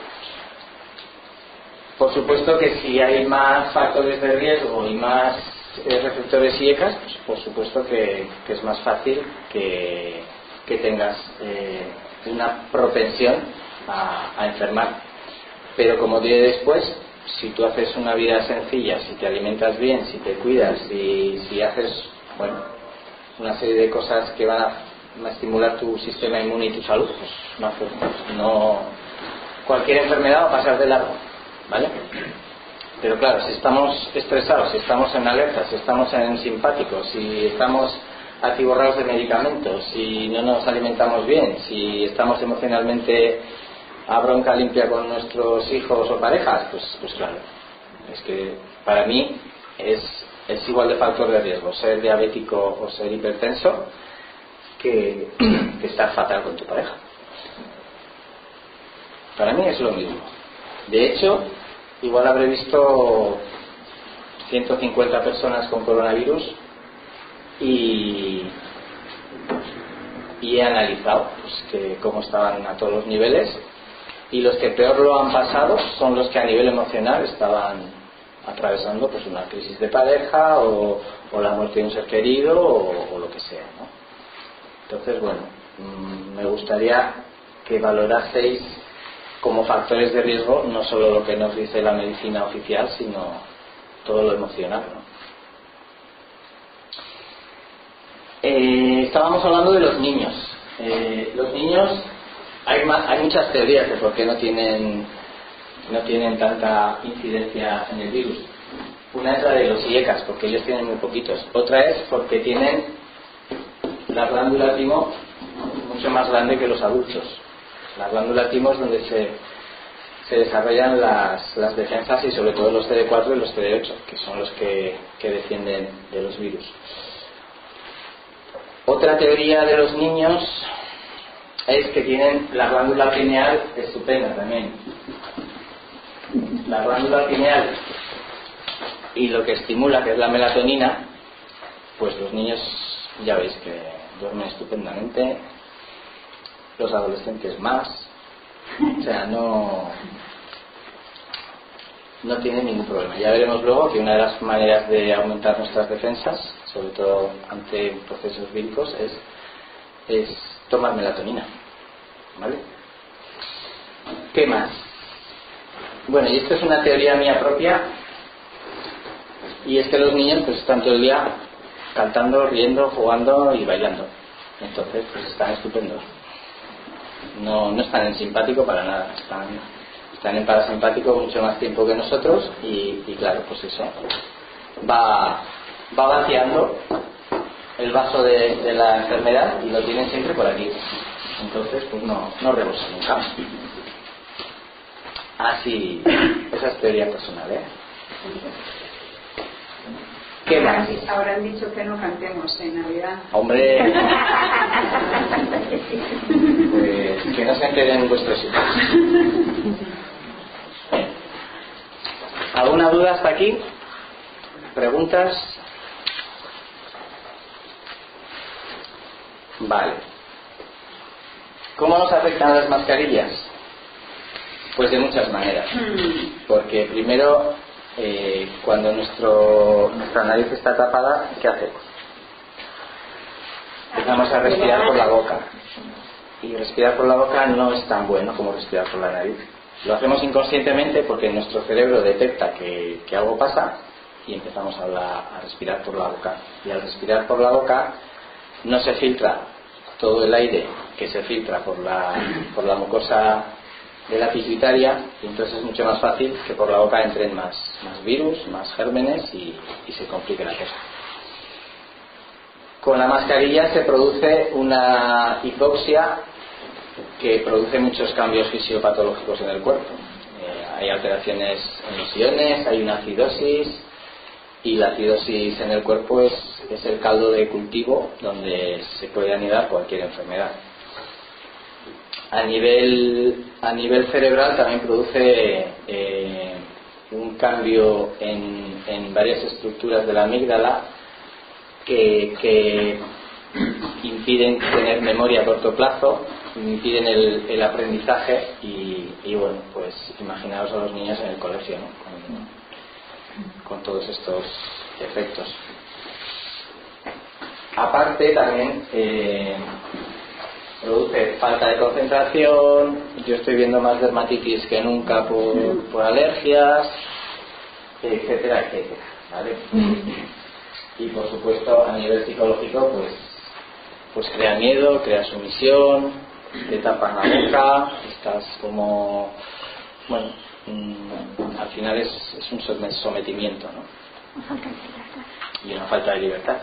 Por supuesto que si hay más factores de riesgo y más receptores IECA, pues por supuesto que es más fácil que tengas una propensión a enfermar. Pero como diré después, si tú haces una vida sencilla, si te alimentas bien, si te cuidas, si haces una serie de cosas que van a estimular tu sistema inmune y tu salud, pues no cualquier enfermedad va a pasar de largo, ¿vale? Pero claro, si estamos estresados, si estamos en alerta, si estamos en simpáticos, si estamos atiborrados de medicamentos, si no nos alimentamos bien, si estamos emocionalmente a bronca limpia con nuestros hijos o parejas, pues claro, es que para mí es igual de factor de riesgo ser diabético o ser hipertenso que estar fatal con tu pareja. Para mí es lo mismo. De hecho, igual habré visto 150 personas con coronavirus y he analizado pues, cómo estaban a todos los niveles, y los que peor lo han pasado son los que a nivel emocional estaban atravesando pues una crisis de pareja o la muerte de un ser querido o lo que sea, ¿no? Entonces, bueno, me gustaría que valoraseis como factores de riesgo no solo lo que nos dice la medicina oficial, sino todo lo emocional, ¿no? Estábamos hablando de los niños. Los niños, hay muchas teorías de por qué no tienen tanta incidencia en el virus. Una es la de los IECAS, porque ellos tienen muy poquitos. Otra es porque tienen la glándula timo mucho más grande que los adultos. La glándula timo es donde se desarrollan las defensas, y sobre todo los CD4 y los CD8, que son los que defienden de los virus. Otra teoría de los niños es que tienen la glándula pineal estupenda también. La glándula pineal y lo que estimula, que es la melatonina, pues los niños ya veis que duermen estupendamente, los adolescentes más, o sea, no tienen ningún problema. Ya veremos luego que una de las maneras de aumentar nuestras defensas, sobre todo ante procesos víricos, es tomar melatonina, ¿vale? ¿Qué más? Bueno, y esto es una teoría mía propia, y es que los niños pues están todo el día cantando, riendo, jugando y bailando. Entonces pues están estupendos. No están en simpático para nada, están en parasimpático mucho más tiempo que nosotros, y claro, pues eso va vaciando el vaso de la enfermedad y lo tienen siempre por aquí. Entonces pues no rebosa nunca. Así, esa es teoría personal, ¿eh? ¿Qué más? Ahora han dicho que no cantemos en Navidad. Hombre, pues que no se enteren vuestros hijos. ¿Alguna duda hasta aquí? ¿Preguntas? Vale. ¿Cómo nos afectan las mascarillas? Pues de muchas maneras. Porque primero, cuando nuestra nariz está tapada, ¿qué hacemos? Empezamos a respirar por la boca. Y respirar por la boca no es tan bueno como respirar por la nariz. Lo hacemos inconscientemente porque nuestro cerebro detecta que algo pasa y empezamos a respirar por la boca. Y al respirar por la boca no se filtra todo el aire que se filtra por la mucosa de la pituitaria, y entonces es mucho más fácil que por la boca entren más virus, más gérmenes y se complique la cosa. Con la mascarilla se produce una hipoxia que produce muchos cambios fisiopatológicos en el cuerpo. Hay alteraciones en los iones, hay una acidosis, y la acidosis en el cuerpo es el caldo de cultivo donde se puede anidar cualquier enfermedad. A nivel cerebral también produce un cambio en varias estructuras de la amígdala que impiden tener memoria a corto plazo, impiden el aprendizaje y bueno, pues imaginaos a los niños en el colegio, ¿no? Con todos estos efectos. Aparte también produce falta de concentración. Yo estoy viendo más dermatitis que nunca por alergias, etcétera, etcétera, ¿vale? Y por supuesto a nivel psicológico pues crea miedo, crea sumisión, te tapan la boca, estás como, bueno, al final es un sometimiento, ¿no? Y una falta de libertad.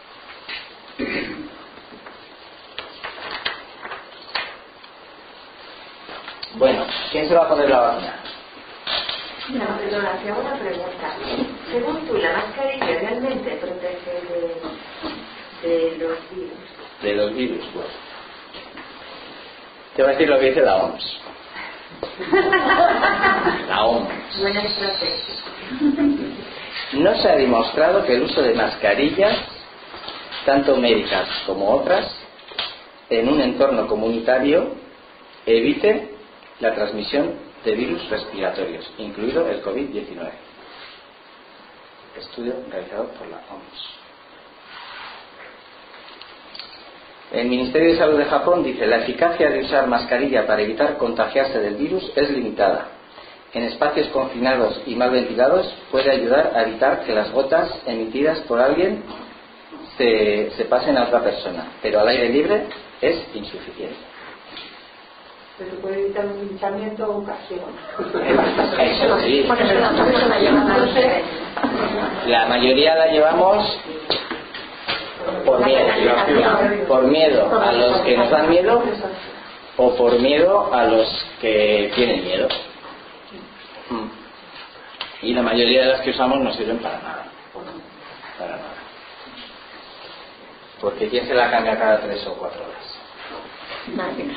Bueno, ¿quién se va a poner la vacuna? No, perdona, te hago una pregunta. Según tú, ¿la mascarilla realmente protege de los virus? De los virus, bueno. Te voy a decir lo que dice la OMS. La OMS. Buena estrategia. No se ha demostrado que el uso de mascarillas, tanto médicas como otras, en un entorno comunitario evite la transmisión de virus respiratorios, incluido el COVID-19. Estudio realizado por la OMS. El Ministerio de Salud de Japón dice: la eficacia de usar mascarilla para evitar contagiarse del virus es limitada. En espacios confinados y mal ventilados puede ayudar a evitar que las gotas emitidas por alguien se pasen a otra persona, pero al aire libre es insuficiente. Pero puede evitar un linchamiento o ocasión. Eso sí. La mayoría la llevamos por miedo. Por miedo a los que nos dan miedo o por miedo a los que tienen miedo. Y la mayoría de las que usamos no sirven para nada. Para nada. Porque ¿quién se la cambia cada 3 o 4 horas? Nadie.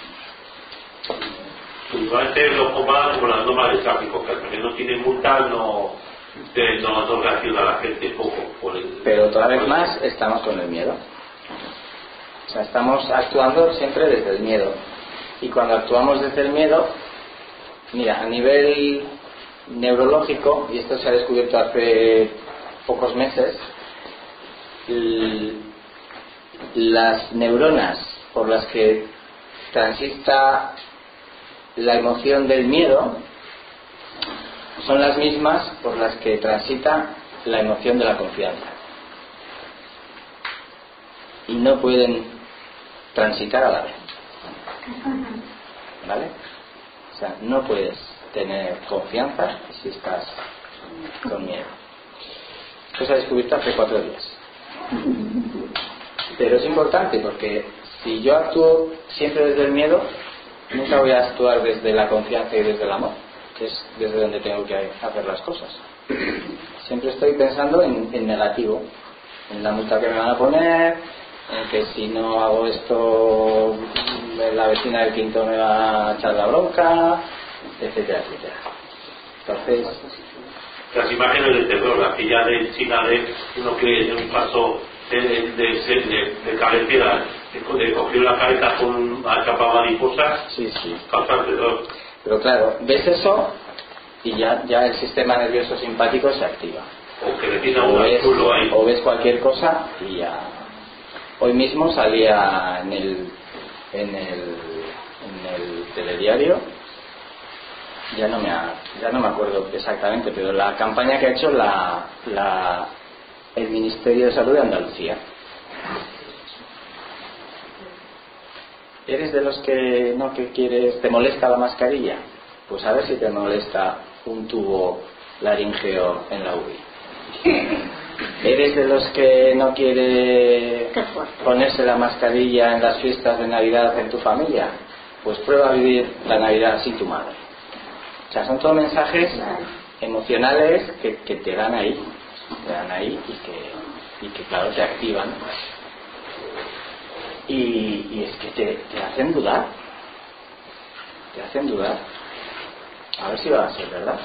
Principalmente lo comparan como las normas de tráfico, que hasta que no tiene multa no reacciona a la gente poco. Pero toda vez más estamos con el miedo. O sea, estamos actuando siempre desde el miedo. Y cuando actuamos desde el miedo, mira, a nivel neurológico, y esto se ha descubierto hace pocos meses, las neuronas por las que transita la emoción del miedo son las mismas por las que transita la emoción de la confianza, y no pueden transitar a la vez, ¿vale? O sea, no puedes tener confianza si estás con miedo. Esto se ha descubierto hace 4 días. Pero es importante porque si yo actúo siempre desde el miedo, nunca voy a actuar desde la confianza y desde el amor, que es desde donde tengo que hacer las cosas. Siempre estoy pensando en negativo, en la multa que me van a poner, en que si no hago esto la vecina del quinto me va a echar la bronca, etcétera, etcétera. Entonces, las imágenes de terror, aquella de China de uno que pasó de cabecera, de cogió la cabeza con una capa mariposa, sí. causa terror. Pero claro, ves eso y ya el sistema nervioso simpático se activa. O que le tiene un culo ahí. O ves cualquier cosa y ya. Hoy mismo salía en el telediario, ya no me acuerdo exactamente, pero la campaña que ha hecho el Ministerio de Salud de Andalucía. ¿Eres de los que no que quieres, te molesta la mascarilla? Pues a ver si te molesta un tubo laríngeo en la UBI. ¿Eres de los que no quiere ponerse la mascarilla en las fiestas de Navidad en tu familia? Pues prueba a vivir la Navidad sin tu madre. O sea, son todos mensajes emocionales que te dan ahí y que claro te activan y es que te hacen dudar, a ver si va a ser verdad.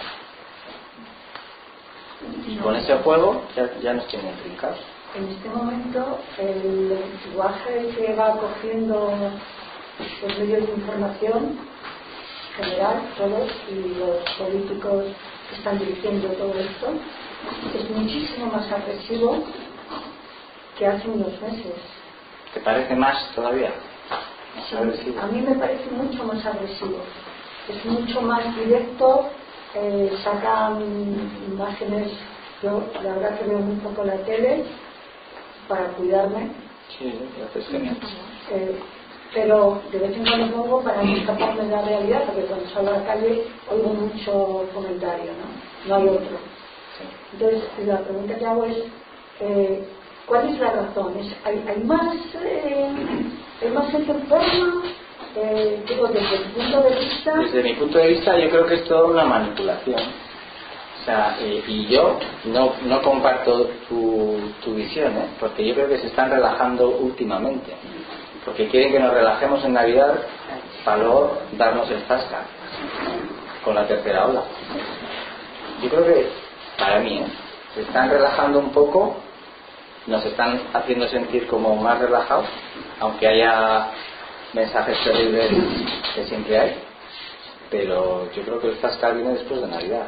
Y con ese juego ya nos tienen trincados. En este momento el lenguaje que va cogiendo los medios de información general, todos, y los políticos que están dirigiendo todo esto, es muchísimo más agresivo que hace unos meses. ¿Te parece más todavía? Sí, a mí me parece mucho más agresivo, es mucho más directo, sacan imágenes. Yo la verdad que veo muy poco la tele para cuidarme. Sí, es genial. Pero de vez en cuando pongo para no escaparme de la realidad, porque cuando salgo a la calle oigo mucho comentario, no hay otro. Entonces la pregunta que hago es ¿cuál es la razón? ¿Hay más gente enferma? Digo, desde mi punto de vista... Desde mi punto de vista yo creo que es toda una manipulación. O sea, y yo no comparto tu visión, porque yo creo que se están relajando últimamente, porque quieren que nos relajemos en Navidad para luego darnos el zasca con la tercera ola. Yo creo que, para mí, se están relajando un poco, nos están haciendo sentir como más relajados, aunque haya mensajes terribles que siempre hay, pero yo creo que el zasca viene después de Navidad.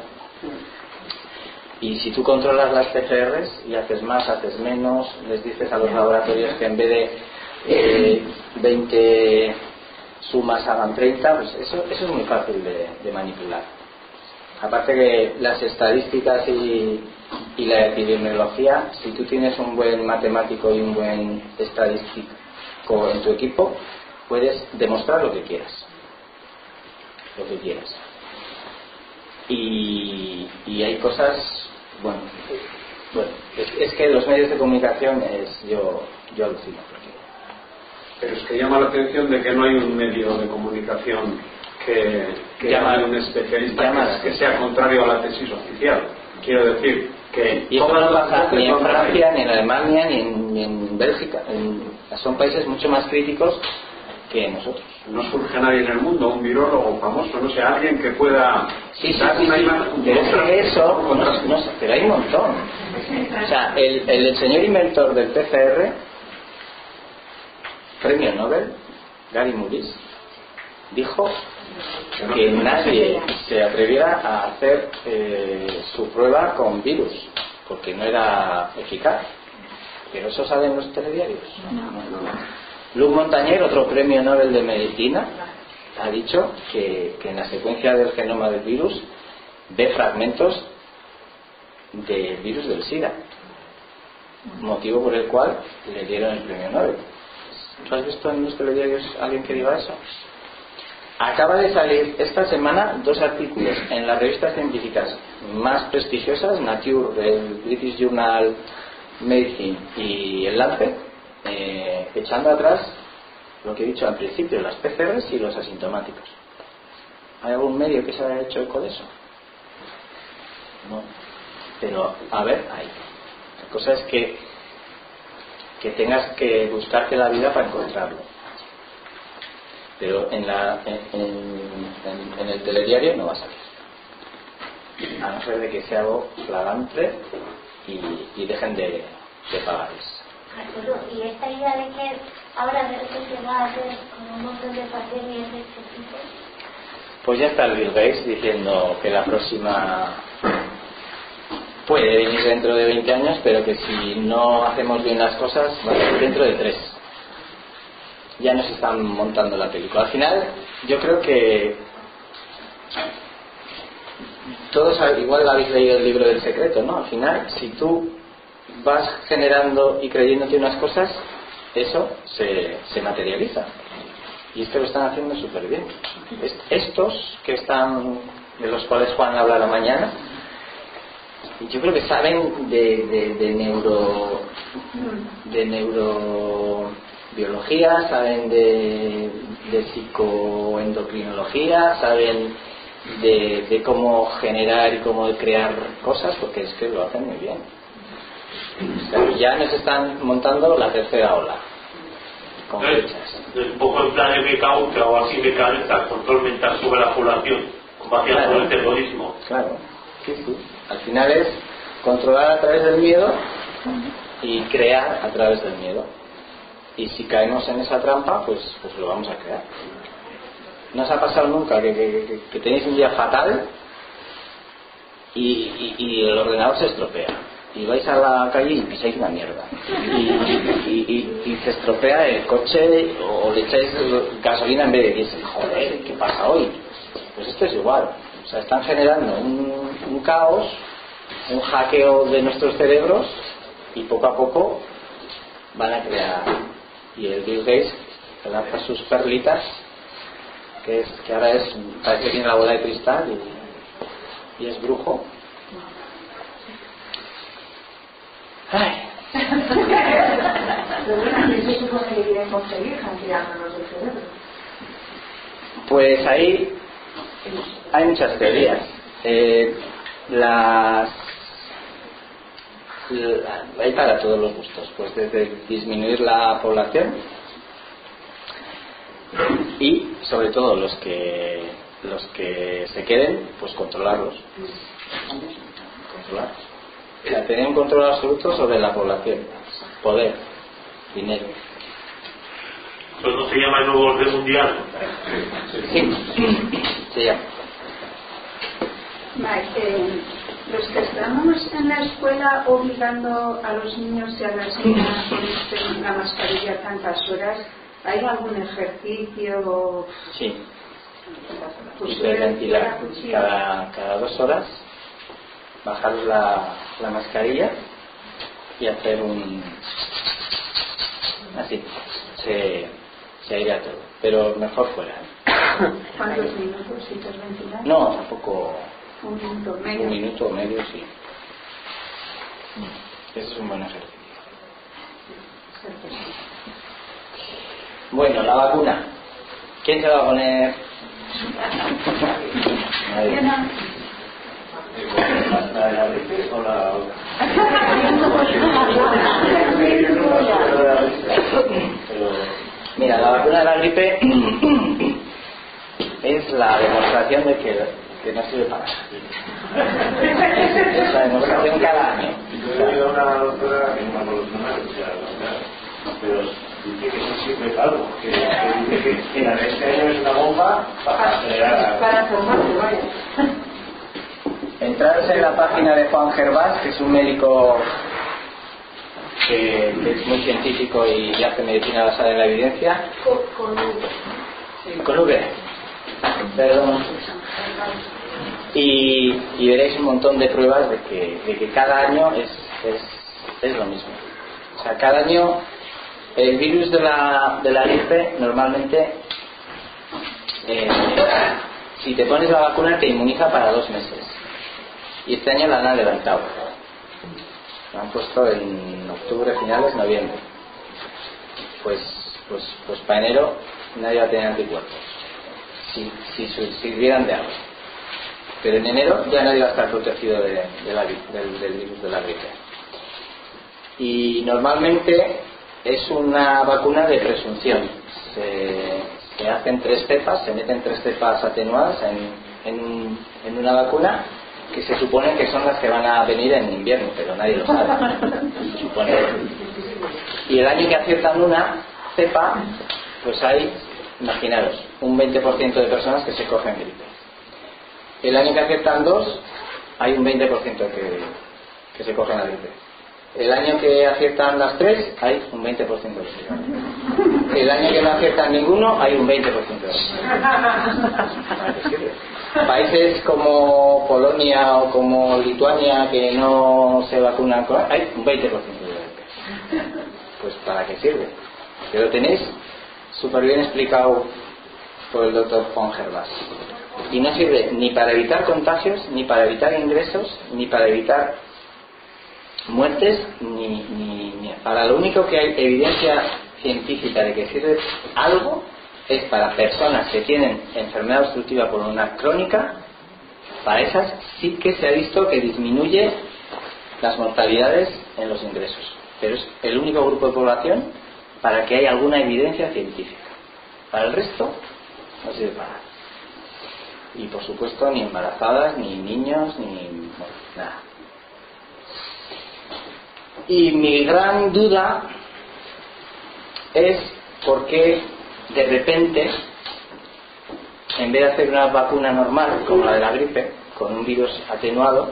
Y si tú controlas las PCRs y haces más, haces menos, les dices a los laboratorios que en vez de 20 sumas hagan 30, pues eso es muy fácil de manipular. Aparte que las estadísticas y la epidemiología, si tú tienes un buen matemático y un buen estadístico en tu equipo, puedes demostrar lo que quieras. Y hay cosas, bueno, es que los medios de comunicación yo alucino. Pero es que llama la atención de que no hay un medio de comunicación que llame a un especialista que sea contrario a la tesis oficial. Quiero decir que... Y eso no pasa ni en Francia, ni en Alemania, ni en Bélgica. Son países mucho más críticos que nosotros. No surge nadie en el mundo, un virólogo famoso, no sé, alguien que pueda... dar una imagen... Pero es que eso, no sé, pero hay un montón. O sea, el señor inventor del PCR, premio Nobel, Gary Mullis, dijo que nadie se atreviera a hacer su prueba con virus, porque no era eficaz. Pero eso sale en los telediarios. Luc Montagnier, otro premio Nobel de Medicina, ha dicho que en la secuencia del genoma del virus ve fragmentos del virus del SIDA, motivo por el cual le dieron el premio Nobel. ¿Tú has visto en los telediarios alguien que diga eso? Acaba de salir esta semana 2 artículos en las revistas científicas más prestigiosas, Nature, el British Journal Medicine y el Lancet, echando atrás lo que he dicho al principio, las PCRs y los asintomáticos. ¿Hay algún medio que se haya hecho eco de eso? No. Pero, a ver, hay. La cosa es que tengas que buscarte la vida para encontrarlo. Pero en el telediario no va a salir. A no ser de que sea algo flagrante y dejen de pagarles. Y esta idea de que ahora de repente va a hacer como un montón de pandemias de este tipo. Pues ya está el Bill Gates diciendo que la próxima puede venir dentro de 20 años, pero que si no hacemos bien las cosas va a ser dentro de 3. Ya nos están montando la película. Al final, yo creo que todos igual habéis leído el libro del secreto, ¿no? Al final, si tú vas generando y creyéndote unas cosas, eso se materializa. Y esto lo están haciendo súper bien. Estos que están, de los cuales Juan hablará mañana, yo creo que saben de neurobiología, saben de psicoendocrinología, saben de cómo generar y cómo crear cosas, porque es que lo hacen muy bien. O sea, ya nos están montando la tercera ola con fechas. Un poco en plan MK Ultra o así mecanistas, control mental sobre la población, combatiendo con el terrorismo. Claro, sí. Al final es controlar a través del miedo y crear a través del miedo. Y si caemos en esa trampa, pues lo vamos a crear. ¿No os ha pasado nunca que tenéis un día fatal y el ordenador se estropea? Y vais a la calle y pisáis una mierda. Y se estropea el coche o le echáis gasolina en vez de diésel. Joder, ¿qué pasa hoy? Pues esto es igual. O sea, están generando un caos, un hackeo de nuestros cerebros y poco a poco van a crear. Y el Bill Gates lanza sus perlitas, que ahora parece que tiene la bola de cristal y es brujo. Ay. Pues ahí hay muchas teorías. Hay para todos los gustos, pues desde disminuir la población y sobre todo los que se queden, pues controlarlos. O sea, tener un control absoluto sobre la población, poder, dinero. ¿Eso no se llama el nuevo orden mundial? Sí, se llama. Los que estamos en la escuela obligando a los niños y a las niñas a ponerse la mascarilla tantas horas, ¿hay algún ejercicio? Sí. Hiperventilar cada 2 horas, bajar la mascarilla y hacer así se airea todo, pero mejor fuera. ¿Cuántos minutos hiperventilar? No, tampoco. Un minuto medio, sí. Ese es un buen ejercicio. Bueno, la vacuna. ¿Quién se va a poner? Nadie. ¿La de la gripe o la otra? Mira, la vacuna de la gripe es la demostración de que no sirve para nada. Es la demostración cada año. Yo he oído a una doctora que no me acuerdo su nombre, pero dice que sí sirve para algo, que dice que este año es una bomba para acelerar. Para formarse, vaya. Entraros en la página de Juan Gervás, que es un médico que es muy científico y hace medicina basada en la evidencia. Con V. Perdón. Y veréis un montón de pruebas de que cada año es lo mismo. O sea, cada año el virus de la gripe normalmente, si te pones la vacuna, te inmuniza para 2 meses. Y este año la han levantado. La han puesto en octubre, finales, noviembre. Pues para enero nadie va a tener anticuerpos. Si sirvieran de algo. Pero en enero ya nadie va a estar protegido del virus de la gripe. Y normalmente es una vacuna de presunción. Se hacen 3 cepas, se meten 3 cepas atenuadas en una vacuna que se supone que son las que van a venir en invierno, pero nadie lo sabe. Se supone. Y el año que aciertan una cepa, pues hay, imaginaros, un 20% de personas que se cogen gripe. El año que aciertan 2, hay un 20% que se cogen la gripe. El año que aciertan las 3, hay un 20% de gripe. El año que no aciertan ninguno, hay un 20% de gripe. Países como Polonia o como Lituania que no se vacunan, hay un 20% de gripe. Pues ¿para qué sirve? Que lo tenéis súper bien explicado por el doctor Juan Gervás. Y no sirve ni para evitar contagios, ni para evitar ingresos, ni para evitar muertes, ni para lo único que hay evidencia científica de que sirve algo es para personas que tienen enfermedad obstructiva pulmonar crónica. Para esas sí que se ha visto que disminuye las mortalidades en los ingresos, pero es el único grupo de población para que haya alguna evidencia científica. Para el resto no sirve para nada. Y por supuesto ni embarazadas, ni niños, ni nada. Y mi gran duda es por qué de repente, en vez de hacer una vacuna normal como la de la gripe, con un virus atenuado,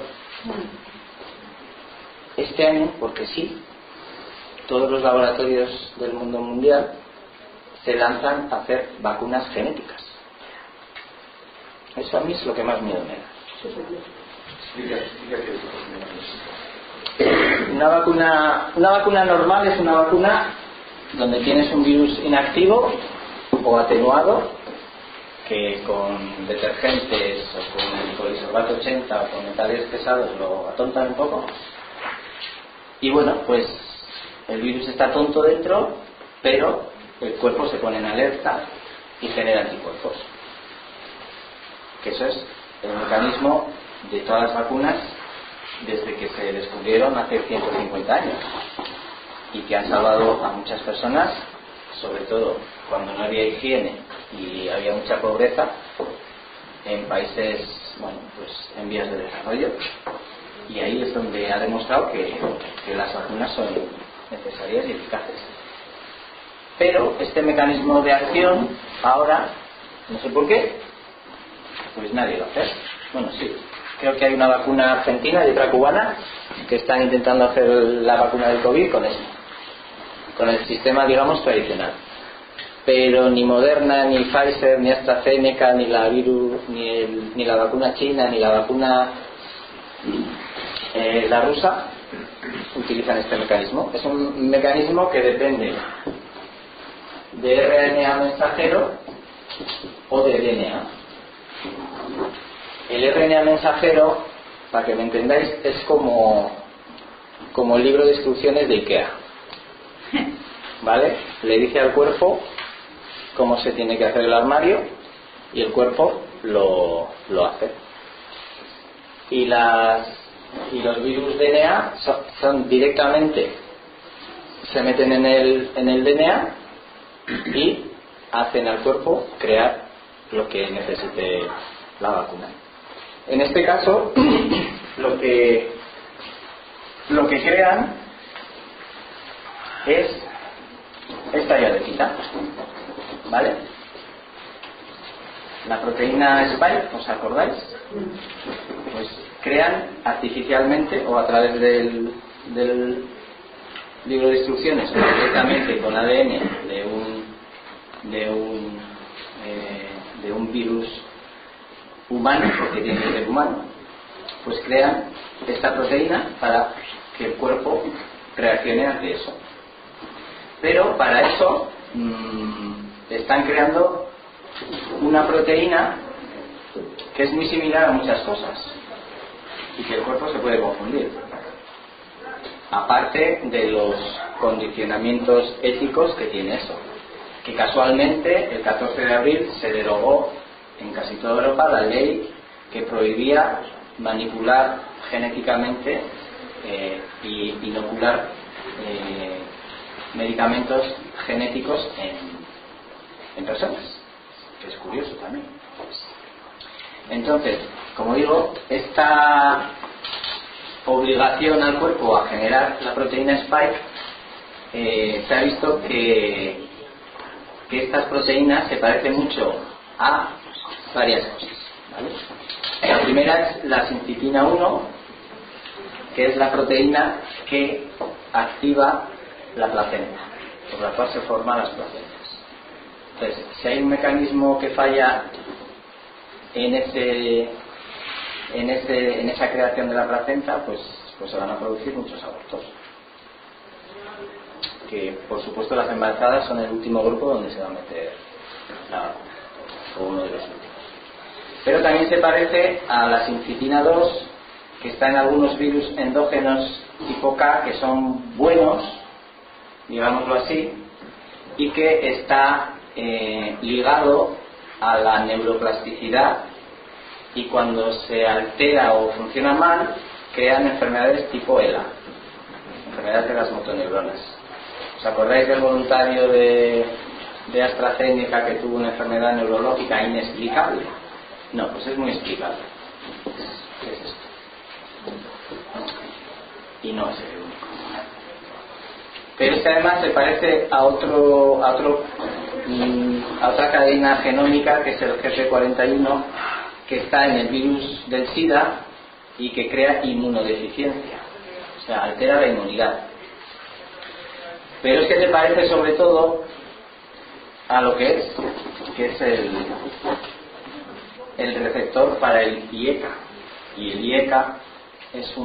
este año, porque sí, todos los laboratorios del mundo mundial se lanzan a hacer vacunas genéticas. Eso a mí es lo que más miedo me da. Una vacuna normal es una vacuna donde tienes un virus inactivo o atenuado que con detergentes o con polisorbato 80 o con metales pesados lo atontan un poco y bueno, pues el virus está tonto dentro, pero el cuerpo se pone en alerta y genera anticuerpos, que eso es el mecanismo de todas las vacunas desde que se descubrieron hace 150 años y que han salvado a muchas personas sobre todo cuando no había higiene y había mucha pobreza en países, bueno, pues en vías de desarrollo, y ahí es donde ha demostrado que las vacunas son necesarias y eficaces. Pero este mecanismo de acción ahora, no sé por qué, pues nadie lo hace. Bueno, sí, creo que hay una vacuna argentina y otra cubana que están intentando hacer la vacuna del COVID con eso, con el sistema, digamos, tradicional. Pero ni Moderna, ni Pfizer, ni AstraZeneca, ni la virus, ni la vacuna china, ni la vacuna la rusa utilizan este mecanismo. Es un mecanismo que depende de RNA mensajero o de DNA. El RNA mensajero, para que me entendáis, es como el libro de instrucciones de IKEA, ¿vale? Le dice al cuerpo cómo se tiene que hacer el armario y el cuerpo lo hace. Y los virus DNA son directamente, se meten en el DNA y hacen al cuerpo crear lo que necesite la vacuna. En este caso, lo que crean es esta llavecita, ¿vale? La proteína Spike, ¿os acordáis? Pues crean artificialmente o a través del libro de instrucciones o directamente con ADN de un virus humano, porque tiene que ser humano, pues crean esta proteína para que el cuerpo reaccione ante eso. Pero para eso están creando una proteína que es muy similar a muchas cosas y que el cuerpo se puede confundir, aparte de los condicionamientos éticos que tiene eso, que casualmente el 14 de abril se derogó en casi toda Europa la ley que prohibía manipular genéticamente y inocular medicamentos genéticos en personas, que es curioso también. Entonces, como digo, esta obligación al cuerpo a generar la proteína Spike, se ha visto que estas proteínas se parecen mucho a varias cosas, ¿vale? La primera es la sincitina 1, que es la proteína que activa la placenta, por la cual se forman las placentas. Entonces, si hay un mecanismo que falla en esa creación de la placenta, pues se van a producir muchos abortos. Que por supuesto las embarazadas son el último grupo donde se va a meter la vacuna, o uno de los últimos. Pero también se parece a la sincitina 2, que está en algunos virus endógenos tipo K, que son buenos, digámoslo así, y que está ligado a la neuroplasticidad, y cuando se altera o funciona mal, crean enfermedades tipo ELA, enfermedades de las motoneuronas. ¿Os acordáis del voluntario de AstraZeneca que tuvo una enfermedad neurológica inexplicable? No, pues es muy explicable. Es esto. Y no es el único. Pero este además se parece a otra cadena genómica, que es el GP41, que está en el virus del SIDA y que crea inmunodeficiencia, o sea, altera la inmunidad. Pero es que se parece sobre todo a lo que es el receptor para el IECA, y el IECA es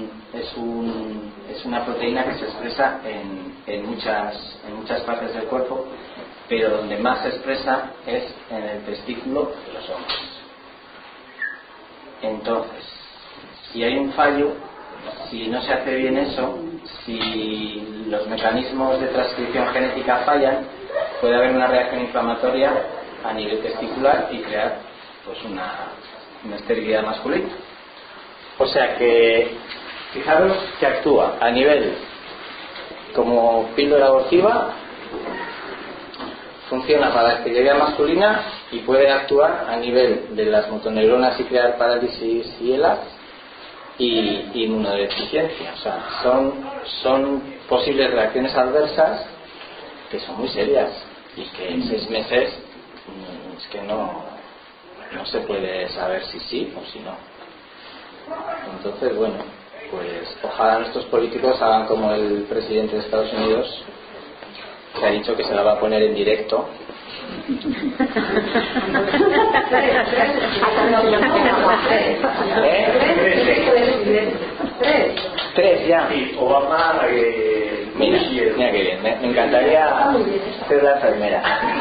una proteína que se expresa en muchas partes del cuerpo, pero donde más se expresa es en el testículo de los hombres. Entonces, si hay un fallo, si no se hace bien eso, si los mecanismos de transcripción genética fallan, puede haber una reacción inflamatoria a nivel testicular y crear pues una esterilidad masculina. O sea que, fijaros que actúa a nivel como píldora abortiva funciona para la esterilidad masculina y puede actuar a nivel de las motoneuronas y crear parálisis y ELAs y inmunodeficiencia. O sea, son posibles reacciones adversas que son muy serias y que en 6 meses es que no se puede saber si sí o si no. Entonces, bueno, pues ojalá nuestros políticos hagan como el presidente de Estados Unidos, que ha dicho que se la va a poner en directo. ¿Tres ya? Sí, Obama, mira que bien, me encantaría ser la enfermera.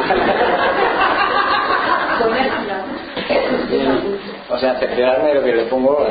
O sea, cerciorarme de lo que le pongo.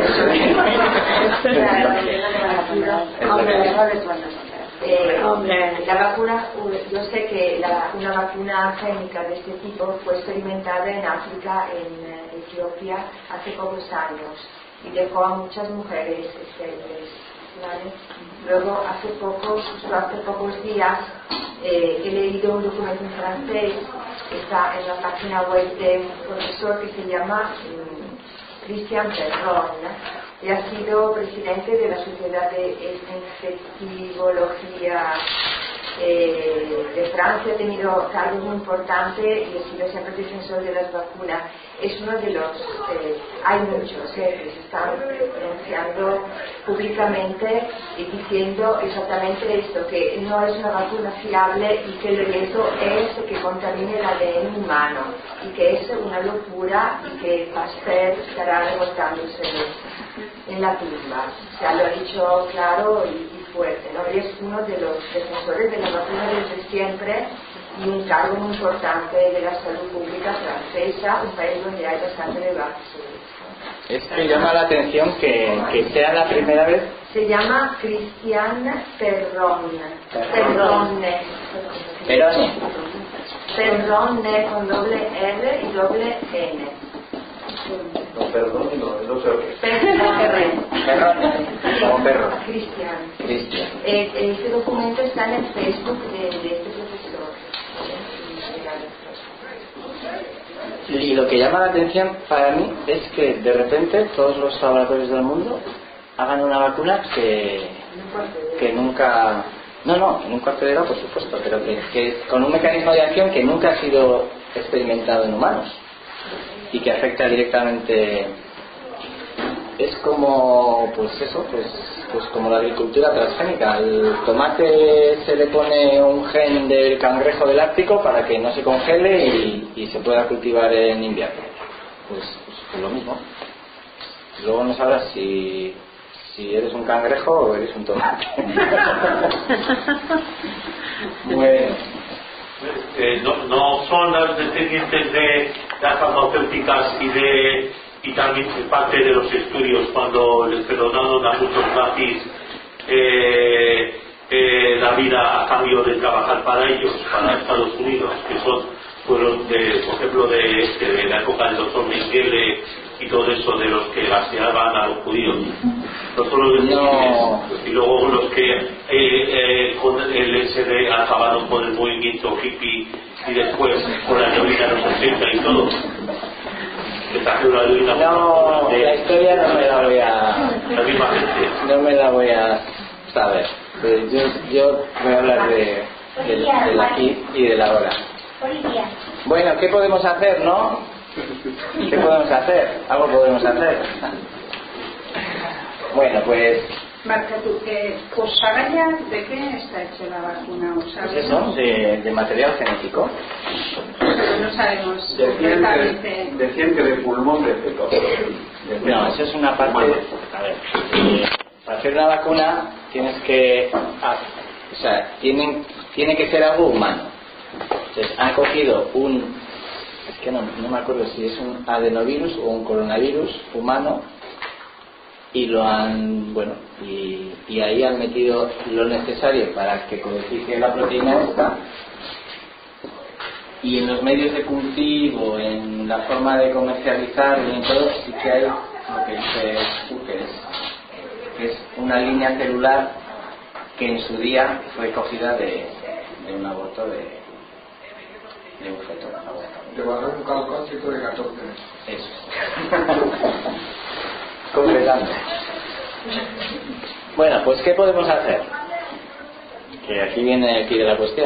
La vacuna, yo sé que una vacuna génica de este tipo fue experimentada en África, en Etiopía, hace pocos años y dejó a muchas mujeres estériles, ¿vale? Luego, hace pocos días, he leído un documento en francés que está en la página web de un profesor que se llama Christian Perron, y ha sido presidente de la Sociedad de Infectivología de Francia, ha tenido cargos muy importantes y ha sido siempre defensor de las vacunas. Es uno de los, hay muchos que se están pronunciando públicamente y diciendo exactamente esto, que no es una vacuna fiable y que el riesgo es que contamine el ADN humano y que es una locura y que Pasteur estará revoltándose en la tumba. O sea, lo ha dicho claro y fuerte, ¿no? Y es uno de los defensores de la vacuna desde siempre y un cargo muy importante de la salud pública francesa, un país donde hay bastante debate sobre esto. Es que llama la atención que sea la primera vez. Se llama Christian Perronne con doble R y doble N. No, perdón, no sé lo que es. Como perro. Cristian. Cristian. Este documento está en el Facebook de este profesor. Y lo que llama la atención para mí es que de repente todos los laboratorios del mundo hagan una vacuna que nunca... No, en un cuarto de hora por supuesto, pero que con un mecanismo de acción que nunca ha sido experimentado en humanos y que afecta directamente. Es como pues como la agricultura transgénica. Al tomate se le pone un gen del cangrejo del Ártico para que no se congele y se pueda cultivar en invierno. Pues lo mismo. Luego no sabrás si eres un cangrejo o eres un tomate. Bueno. No son las descendientes de las farmacéuticas y también parte de los estudios cuando les perdonaron a muchos nazis la vida a cambio de trabajar para ellos, para Estados Unidos, que fueron por ejemplo de la época del doctor Mengele y todo eso, de los que gaseaban a los judíos, no solo los y luego los que con el SD acabaron con el movimiento hippie y después con la heroína de los 80 y todo. No, la historia no me la voy a... No me la voy a saber. Yo voy a hablar del aquí y del ahora. Bueno, ¿qué podemos hacer, no? ¿Qué podemos hacer? Algo podemos hacer. Bueno, pues... Marca, tú, ¿Posagaya de qué está hecha la vacuna? Pues eso, de material genético. Pero no sabemos concretamente. Decían que de pulmón de feto. No, eso es una parte... A ver, para hacer una vacuna tienes que... O sea, tiene que ser algo humano. Entonces, han cogido es que no me acuerdo si es un adenovirus o un coronavirus humano y lo han, y ahí han metido lo necesario para que codifique la proteína esta, y en los medios de cultivo, en la forma de comercializar y en todo, sí que hay lo que dices tú, que es una línea celular que en su día fue cogida de un aborto de dibujé todo. Te va a dar un calcóncito de 14. Eso. Completando. Bueno, pues ¿qué podemos hacer? Que aquí viene el quid de la cuestión.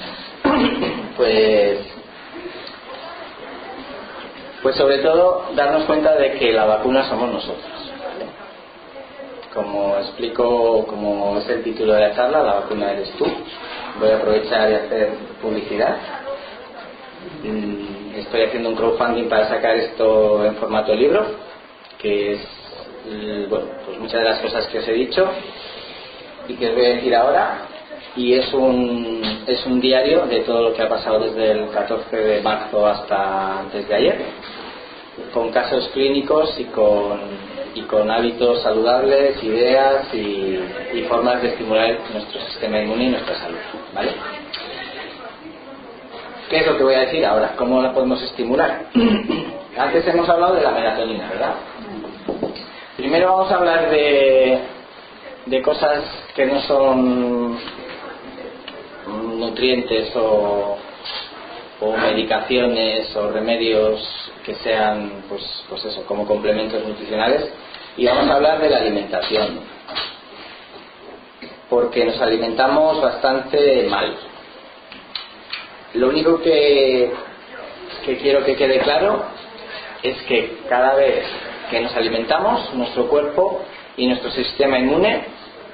Pues sobre todo darnos cuenta de que la vacuna somos nosotros. Como explico, como es el título de la charla, la vacuna eres tú. Voy a aprovechar y hacer publicidad. Estoy haciendo un crowdfunding para sacar esto en formato libro, que es, bueno, pues muchas de las cosas que os he dicho y que os voy a decir ahora. Y es un diario de todo lo que ha pasado desde el 14 de marzo hasta antes de ayer, con casos clínicos y con hábitos saludables, ideas y formas de estimular nuestro sistema inmune y nuestra salud, ¿vale? ¿Qué es lo que voy a decir ahora? ¿Cómo la podemos estimular? Antes hemos hablado de la melatonina, ¿verdad? Primero vamos a hablar de cosas que no son nutrientes o medicaciones o remedios que sean pues eso, como complementos nutricionales, y vamos a hablar de la alimentación, porque nos alimentamos bastante mal. Lo único que quiero que quede claro es que cada vez que nos alimentamos, nuestro cuerpo y nuestro sistema inmune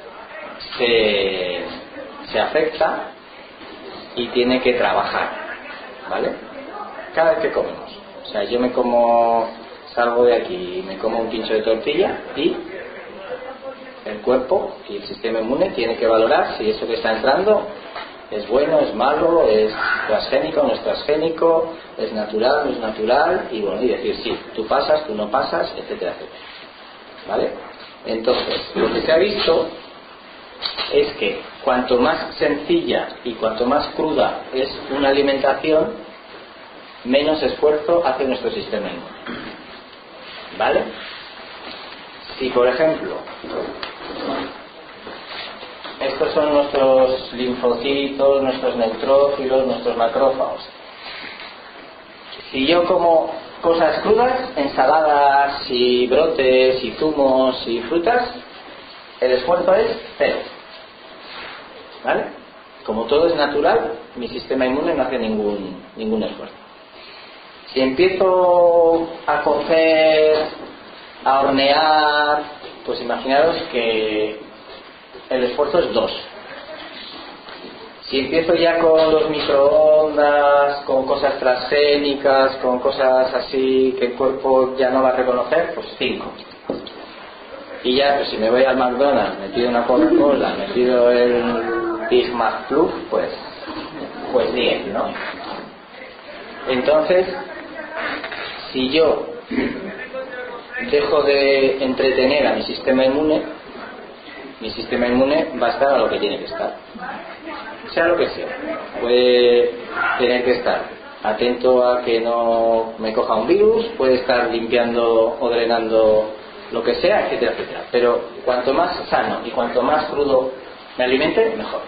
se afecta y tiene que trabajar, ¿vale? Cada vez que comemos. O sea, yo salgo de aquí y me como un pincho de tortilla y el cuerpo y el sistema inmune tiene que valorar si eso que está entrando es bueno, es malo, es transgénico, no es transgénico, es natural, no es natural, y bueno, y decir sí, tú pasas, tú no pasas, etcétera, etcétera. ¿Vale? Entonces, lo que se ha visto es que cuanto más sencilla y cuanto más cruda es una alimentación, menos esfuerzo hace nuestro sistema inmune. ¿Vale? Si por ejemplo estos son nuestros linfocitos, nuestros neutrófilos, nuestros macrófagos, si yo como cosas crudas, ensaladas y brotes y zumos y frutas, el esfuerzo es cero. ¿Vale? Como todo es natural, mi sistema inmune no hace ningún esfuerzo. Si empiezo a cocer, a hornear, pues imaginaros que el esfuerzo es 2. Si empiezo ya con los microondas, con cosas transgénicas, con cosas así que el cuerpo ya no va a reconocer, pues 5. Y ya, pues si me voy al McDonald's, me pido una Coca-Cola, me pido el Big Mac Plus, pues 10, ¿no? Entonces, si yo dejo de entretener a mi sistema inmune va a estar a lo que tiene que estar. Sea lo que sea. Puede tener que estar atento a que no me coja un virus, puede estar limpiando o drenando lo que sea, etcétera, etcétera. Pero cuanto más sano y cuanto más crudo me alimente, mejor.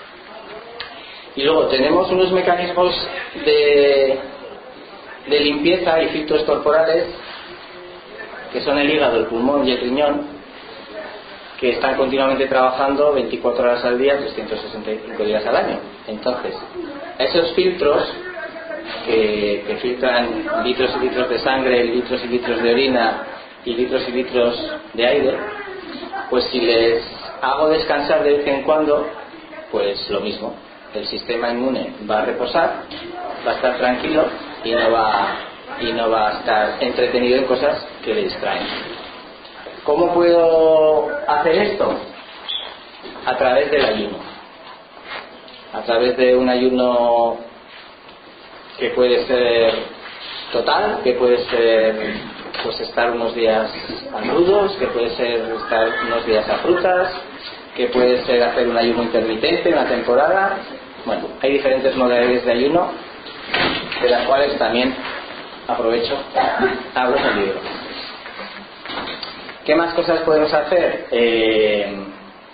Y luego tenemos unos mecanismos de limpieza y filtros corporales que son el hígado, el pulmón y el riñón, que están continuamente trabajando 24 horas al día, 365 días al año. Entonces, esos filtros que filtran litros y litros de sangre, litros y litros de orina y litros de aire, pues si les hago descansar de vez en cuando, pues lo mismo, el sistema inmune va a reposar, va a estar tranquilo y no va a estar entretenido en cosas que le distraen. ¿Cómo puedo hacer esto? A través del ayuno. A través de un ayuno que puede ser total, que puede ser pues estar unos días a crudos, que puede ser estar unos días a frutas, que puede ser hacer un ayuno intermitente, una temporada. Bueno, hay diferentes modalidades de ayuno, de las cuales también aprovecho, abro el libro. ¿Qué más cosas podemos hacer?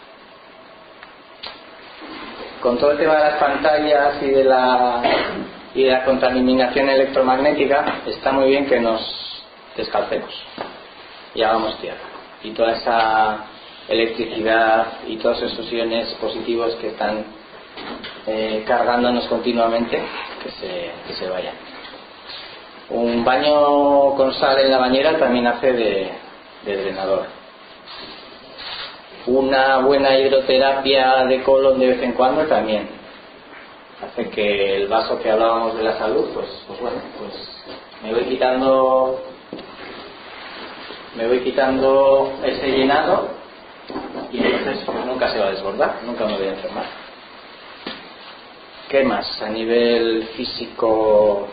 Con todo el tema de las pantallas y de y de la contaminación electromagnética, está muy bien que nos descalcemos y hagamos tierra. Y toda esa electricidad y todos esos iones positivos que están cargándonos continuamente, que se vayan. Un baño con sal en la bañera también hace de drenador. Una buena hidroterapia de colon de vez en cuando también hace que el vaso que hablábamos de la salud, pues bueno, me voy quitando ese llenado y entonces pues nunca se va a desbordar, nunca me voy a enfermar. ¿Qué más a nivel físico?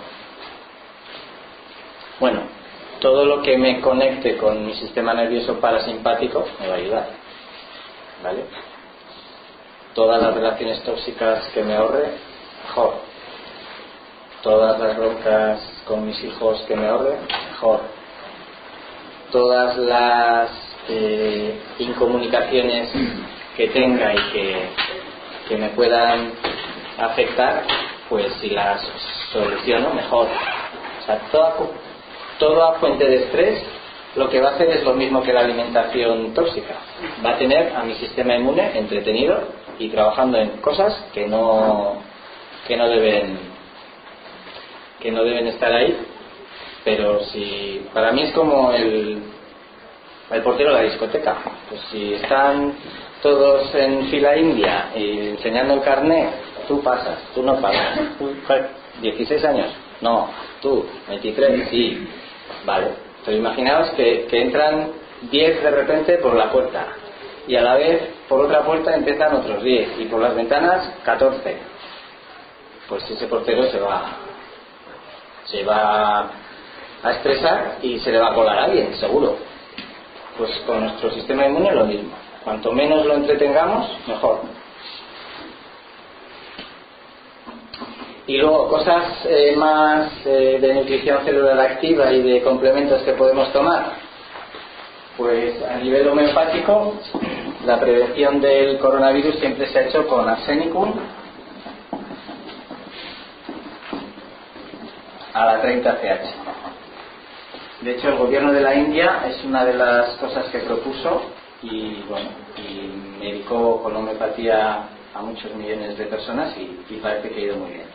Bueno, todo lo que me conecte con mi sistema nervioso parasimpático me va a ayudar, ¿vale? Todas las relaciones tóxicas que me ahorre, mejor. Todas las broncas con mis hijos que me ahorre, mejor. Todas las incomunicaciones que tenga y que me puedan afectar, pues si las soluciono, mejor. O sea, toda fuente de estrés lo que va a hacer es lo mismo que la alimentación tóxica. Va a tener a mi sistema inmune entretenido y trabajando en cosas que no deben estar ahí. Pero si para mí es como el portero de la discoteca, pues si están todos en fila india y enseñando el carnet, tú pasas, tú no pasas. 16 años, no, tú 23, sí, vale. Pero imaginaos que entran 10 de repente por la puerta y a la vez por otra puerta empiezan otros 10 y por las ventanas 14. Pues ese portero se va a estresar y se le va a colar a alguien, seguro. Pues con nuestro sistema inmune lo mismo. Cuanto menos lo entretengamos, mejor. Y luego cosas más de nutrición celular activa y de complementos que podemos tomar. Pues a nivel homeopático, la prevención del coronavirus siempre se ha hecho con arsenicum a la 30CH. De hecho, el gobierno de la India es una de las cosas que propuso y medicó con homeopatía a muchos millones de personas y parece que ha ido muy bien.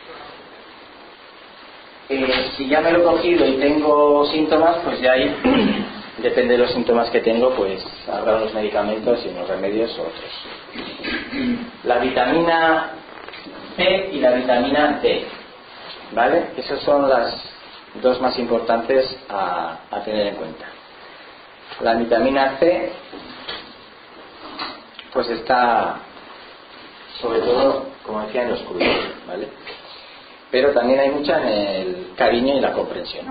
Si ya me lo he cogido y tengo síntomas, pues ya ahí, depende de los síntomas que tengo, pues habrá unos medicamentos y unos remedios o otros. La vitamina C y la vitamina D, ¿vale? Esas son las dos más importantes a tener en cuenta. La vitamina C pues está sobre todo, como decía, en los crudos, ¿vale? Pero también hay mucha en el cariño y la comprensión.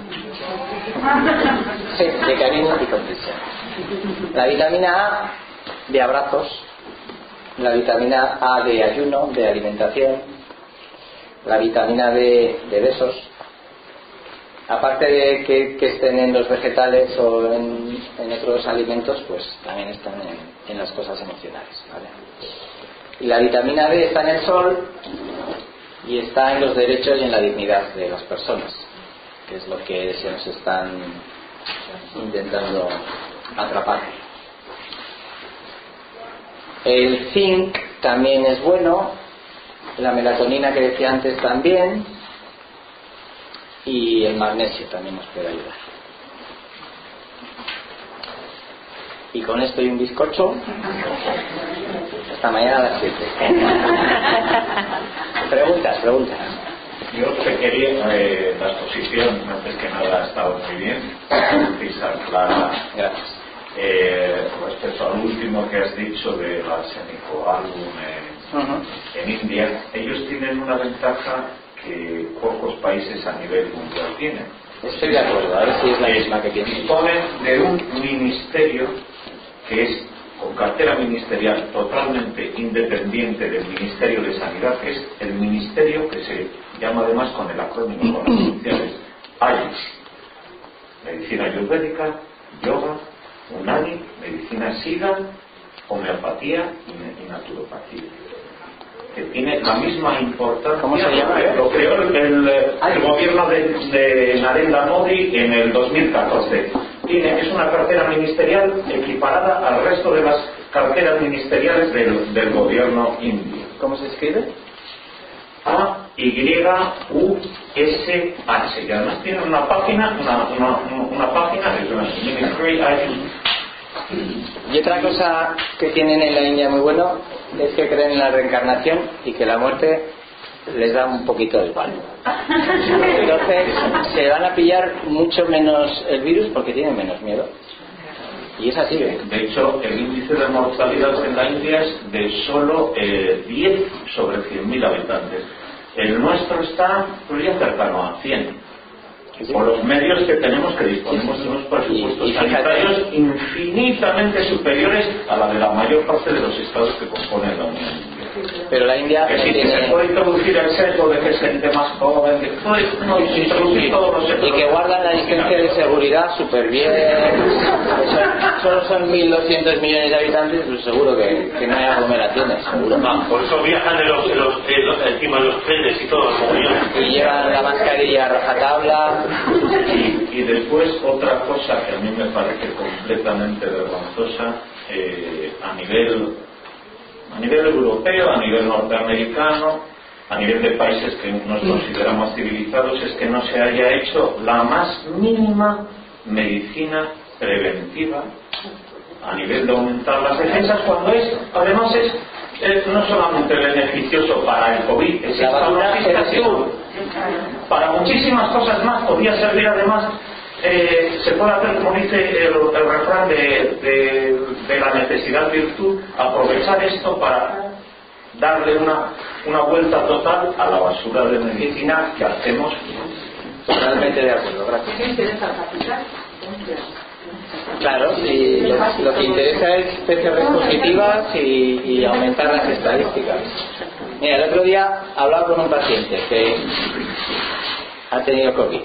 Sí, de cariño y comprensión. La vitamina A de abrazos, la vitamina A de ayuno, de alimentación, la vitamina D de besos. Aparte de que estén en los vegetales o en otros alimentos, pues también están en las cosas emocionales, ¿vale? Y la vitamina D está en el sol y está en los derechos y en la dignidad de las personas, que es lo que se nos están intentando atrapar. El zinc también es bueno, la melatonina que decía antes también, y el magnesio también nos puede ayudar. Y con esto y un bizcocho, hasta mañana a las 7. Preguntas. Yo te quería, la exposición, antes que nada, ha estado muy bien, concisa, clara. Gracias. Respecto al último que has dicho del arsénico álbum en India, ellos tienen una ventaja que pocos países a nivel mundial tienen. Estoy de acuerdo, a ver si es la misma que pienso. Disponen de un ministerio que es con cartera ministerial totalmente independiente del Ministerio de Sanidad, que es el ministerio que se llama además con el acrónimo con las iniciales AYUS: medicina ayurvédica, yoga, unani, medicina siddha, homeopatía y naturopatía. que tiene la misma importancia. ¿Cómo se llama? Lo creó el gobierno de Narendra Modi en el 2014. Es una cartera ministerial equiparada al resto de las carteras ministeriales del gobierno indio. ¿Cómo se escribe? AYUSH, y además tiene una página, una página que es una Ministry ID. Y otra cosa que tienen en la India muy bueno es que creen en la reencarnación y que la muerte les da un poquito de igual. Entonces se van a pillar mucho menos el virus porque tienen menos miedo. Y es así. De hecho, el índice de mortalidad en la India es de solo 10 sobre 100.000 habitantes. El nuestro está pues, ya cercano a 100. Por los medios que tenemos, que disponemos de unos presupuestos sanitarios infinitamente superiores a la de la mayor parte de los estados que componen la Unión. Pero la India que sí, que se puede introducir el sesgo de que es gente más joven, que introducir todos los sesgos. Y que guardan la distancia de seguridad súper bien. Solo son 1.200 millones de habitantes, pues seguro que no hay aglomeraciones, seguro. Por eso viajan encima de los trenes y todo, y llevan la mascarilla a rajatabla. Y después otra cosa que a mí me parece completamente vergonzosa a nivel europeo, a nivel norteamericano, a nivel de países que nos consideramos civilizados, es que no se haya hecho la más mínima medicina preventiva a nivel de aumentar las defensas, cuando además es no solamente beneficioso para el COVID, es para muchísimas cosas más. Podría servir además, se puede hacer, como dice el refrán de la necesidad virtud, aprovechar esto para darle una vuelta total a la basura de medicina que hacemos. Totalmente de acuerdo, gracias. Claro, y lo que interesa es PCRs positivas y aumentar las estadísticas. Mira, el otro día hablaba con un paciente que ha tenido COVID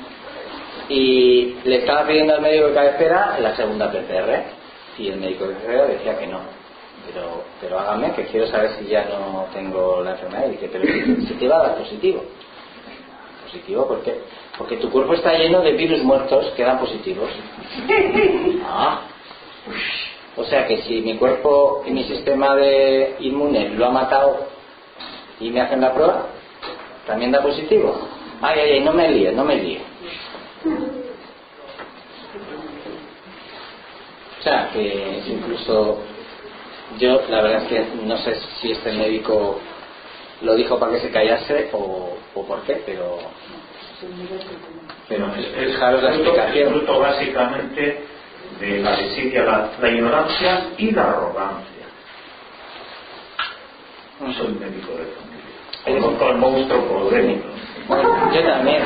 y le estaba pidiendo al médico de cabecera la segunda PCR y el médico de cabecera decía que no, pero hágame, que quiero saber si ya no tengo la enfermedad. Y dice, pero si te va a dar positivo. ¿Positivo por qué? Porque tu cuerpo está lleno de virus muertos que dan positivos. O sea que si mi cuerpo y mi sistema inmune lo ha matado y me hacen la prueba, también da positivo. Ay, no me líe. O sea que incluso yo, la verdad es que no sé si este médico lo dijo para que se callase o por qué, pero fijaros la explicación. Es fruto básicamente de la desidia, la ignorancia y la arrogancia. No soy médico de familia, conozco al monstruo podémico. Yo también.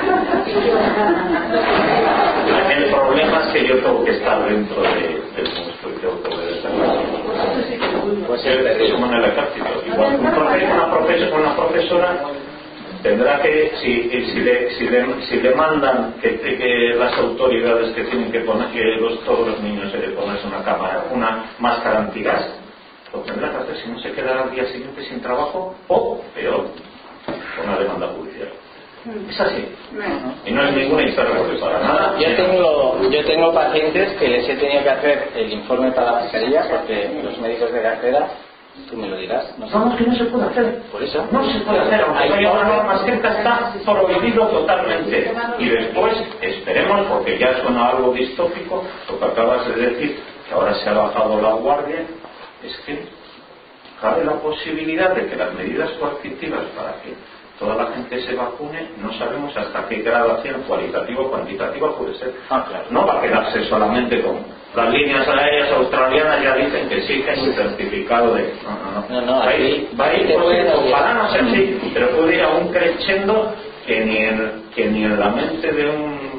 El problema es que yo tengo que estar dentro del monstruo y tengo que obedecer. Pues es como en el ejército. Igual una profesora tendrá que, si le mandan que las autoridades que tienen que poner, todos los niños se le ponen una máscara antigas, lo tendrá que hacer, si no se quedará al día siguiente sin trabajo o peor, con una demanda judicial. Es así. Y no es ninguna historia para nada. Yo tengo pacientes que les he tenido que hacer el informe para la mascarilla porque los médicos de cartera, tú me lo dirás, no, que no se puede hacer. Por eso no se puede hacer, aunque haya una norma escrita, está prohibido totalmente. Y después esperemos, porque ya suena algo distópico lo que acabas de decir, que ahora se ha bajado la guardia, es que cabe la posibilidad de que las medidas coercitivas para que toda la gente se vacune, no sabemos hasta qué gradación cualitativa o cuantitativa puede ser. Claro. No va a quedarse solamente con las líneas aéreas australianas, ya dicen que sí, que es un certificado de... No, va a ir ojalá no sea así, pero puede ir a un crescendo que ni en la mente de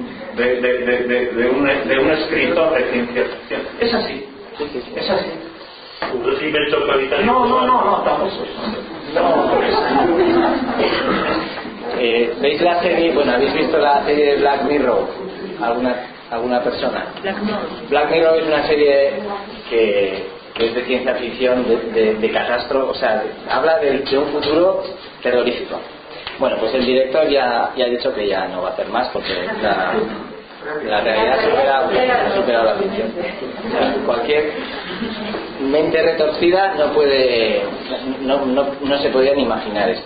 un escritor de ciencia ficción. Es así. Es así. Un régimen totalitario. No, tampoco. ¿Veis la serie? Bueno, ¿habéis visto la serie de Black Mirror? ¿Alguna persona? Black Mirror. Black Mirror es una serie que que es de ciencia ficción, de catástrofe, o sea, habla de un futuro terrorífico. Bueno, pues el director ya ha dicho que ya no va a hacer más porque la realidad ha superado la ficción. O sea, cualquier mente retorcida no se podía ni imaginar esto.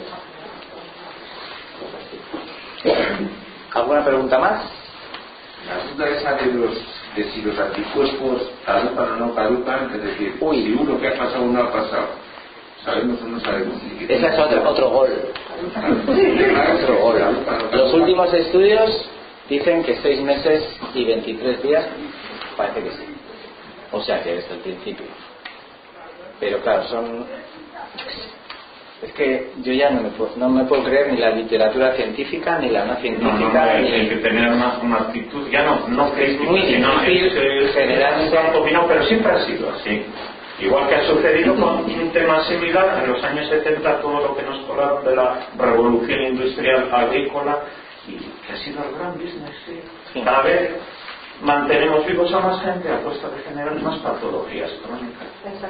¿Alguna pregunta más? La duda esa de si los anticuerpos caducan o no caducan, es decir, si uno que ha pasado o no ha pasado, sabemos o no sabemos. Ese es otro gol. Otro gol. Los últimos estudios dicen que 6 meses y 23 días, parece que sí. O sea que desde el principio. Pero claro, es que yo ya no me puedo creer ni la literatura científica ni la no científica. Hay que tener una actitud, ya no crítica, muy difícil generalmente, pero siempre ha sido así. Igual que ha sucedido con un tema similar en los años 70, todo lo que nos colaron de la revolución industrial agrícola, y que ha sido el gran business. Sí. Cada vez mantenemos vivos a más gente a costa de generar más patologías crónicas.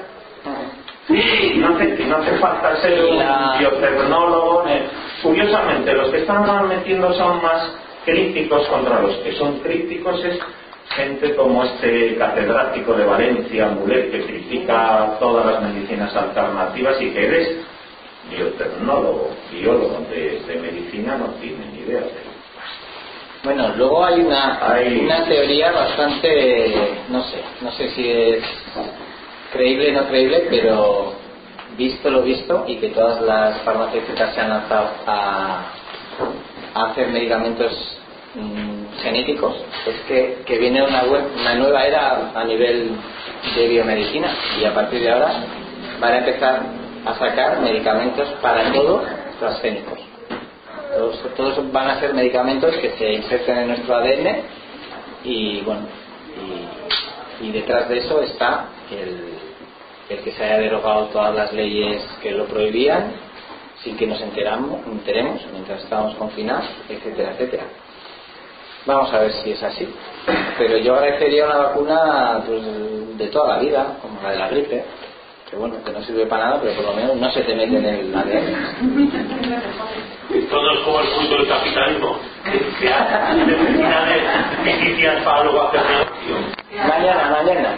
No hace falta ser un biotecnólogo. Curiosamente, los que están metiendo son más críticos contra los que son críticos. Es gente como este catedrático de Valencia, Mulet, que critica todas las medicinas alternativas y que eres biotecnólogo, biólogo de medicina, no tiene ni idea. Bueno, luego hay una teoría bastante, no sé si es creíble o no creíble, pero visto lo visto, y que todas las farmacéuticas se han lanzado a hacer medicamentos genéticos, es que viene una nueva era a nivel de biomedicina, y a partir de ahora van a empezar a sacar medicamentos para todo transgénicos. Todos van a ser medicamentos que se inserten en nuestro ADN, y bueno, y detrás de eso está el que se haya derogado todas las leyes que lo prohibían sin que nos enteremos mientras estábamos confinados, etcétera, etcétera. Vamos a ver si es así, pero yo agradecería una vacuna pues, de toda la vida, como la de la gripe, que bueno, que no sirve para nada, pero por lo menos no se te mete en el ADN. Todo es como el fruto del capitalismo, que hay necesidades ficticias para luego hacer negocio. Mañana.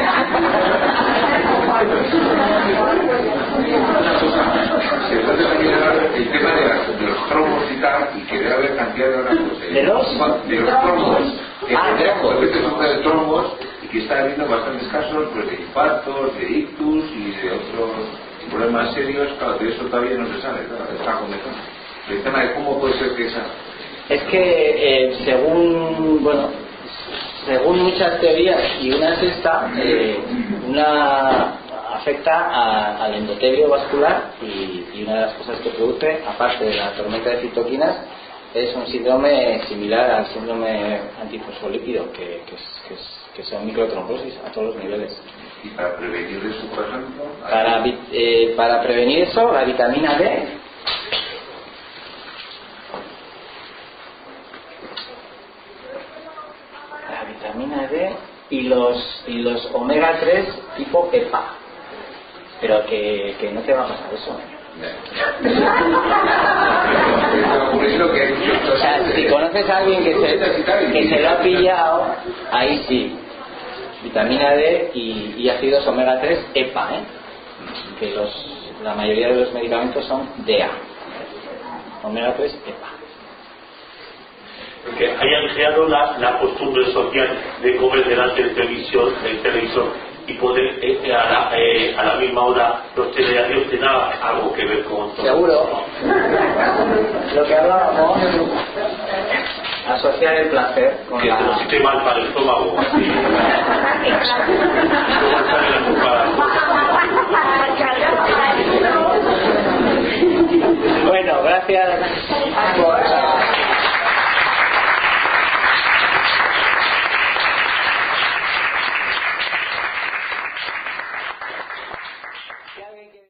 Entonces hay que hablar el tema de los cromos y tal, y que debe haber cantidad de horas ¿De los cromos. Trombos. De trombos, y que está habiendo bastantes casos pues, de infartos, de ictus y de otros problemas serios. Claro, de eso todavía no se sabe, claro, está comenzando. El tema de cómo puede ser que esa... Es que según muchas teorías, y una es esta, una afecta al endotelio vascular, y una de las cosas que produce, aparte de la tormenta de citoquinas, es un síndrome similar al síndrome antifosfolípido, que son microtrombosis a todos los niveles. ¿Y para prevenir eso, por ejemplo? Para prevenir eso, la vitamina D. La vitamina D y los omega 3 tipo EPA. Pero que no te va a pasar eso. O sea, si conoces a alguien que se lo ha pillado, ahí sí. Vitamina D y ácidos omega 3 EPA, que la mayoría de los medicamentos son DA. Omega 3 EPA. Que hayan creado la costumbre social de comer delante del televisor y poder a la misma hora los telediarios tengan algo que ver con todo. Seguro. Lo que hablábamos, asociar el placer con que te lo siente mal para el estómago. Bueno, gracias por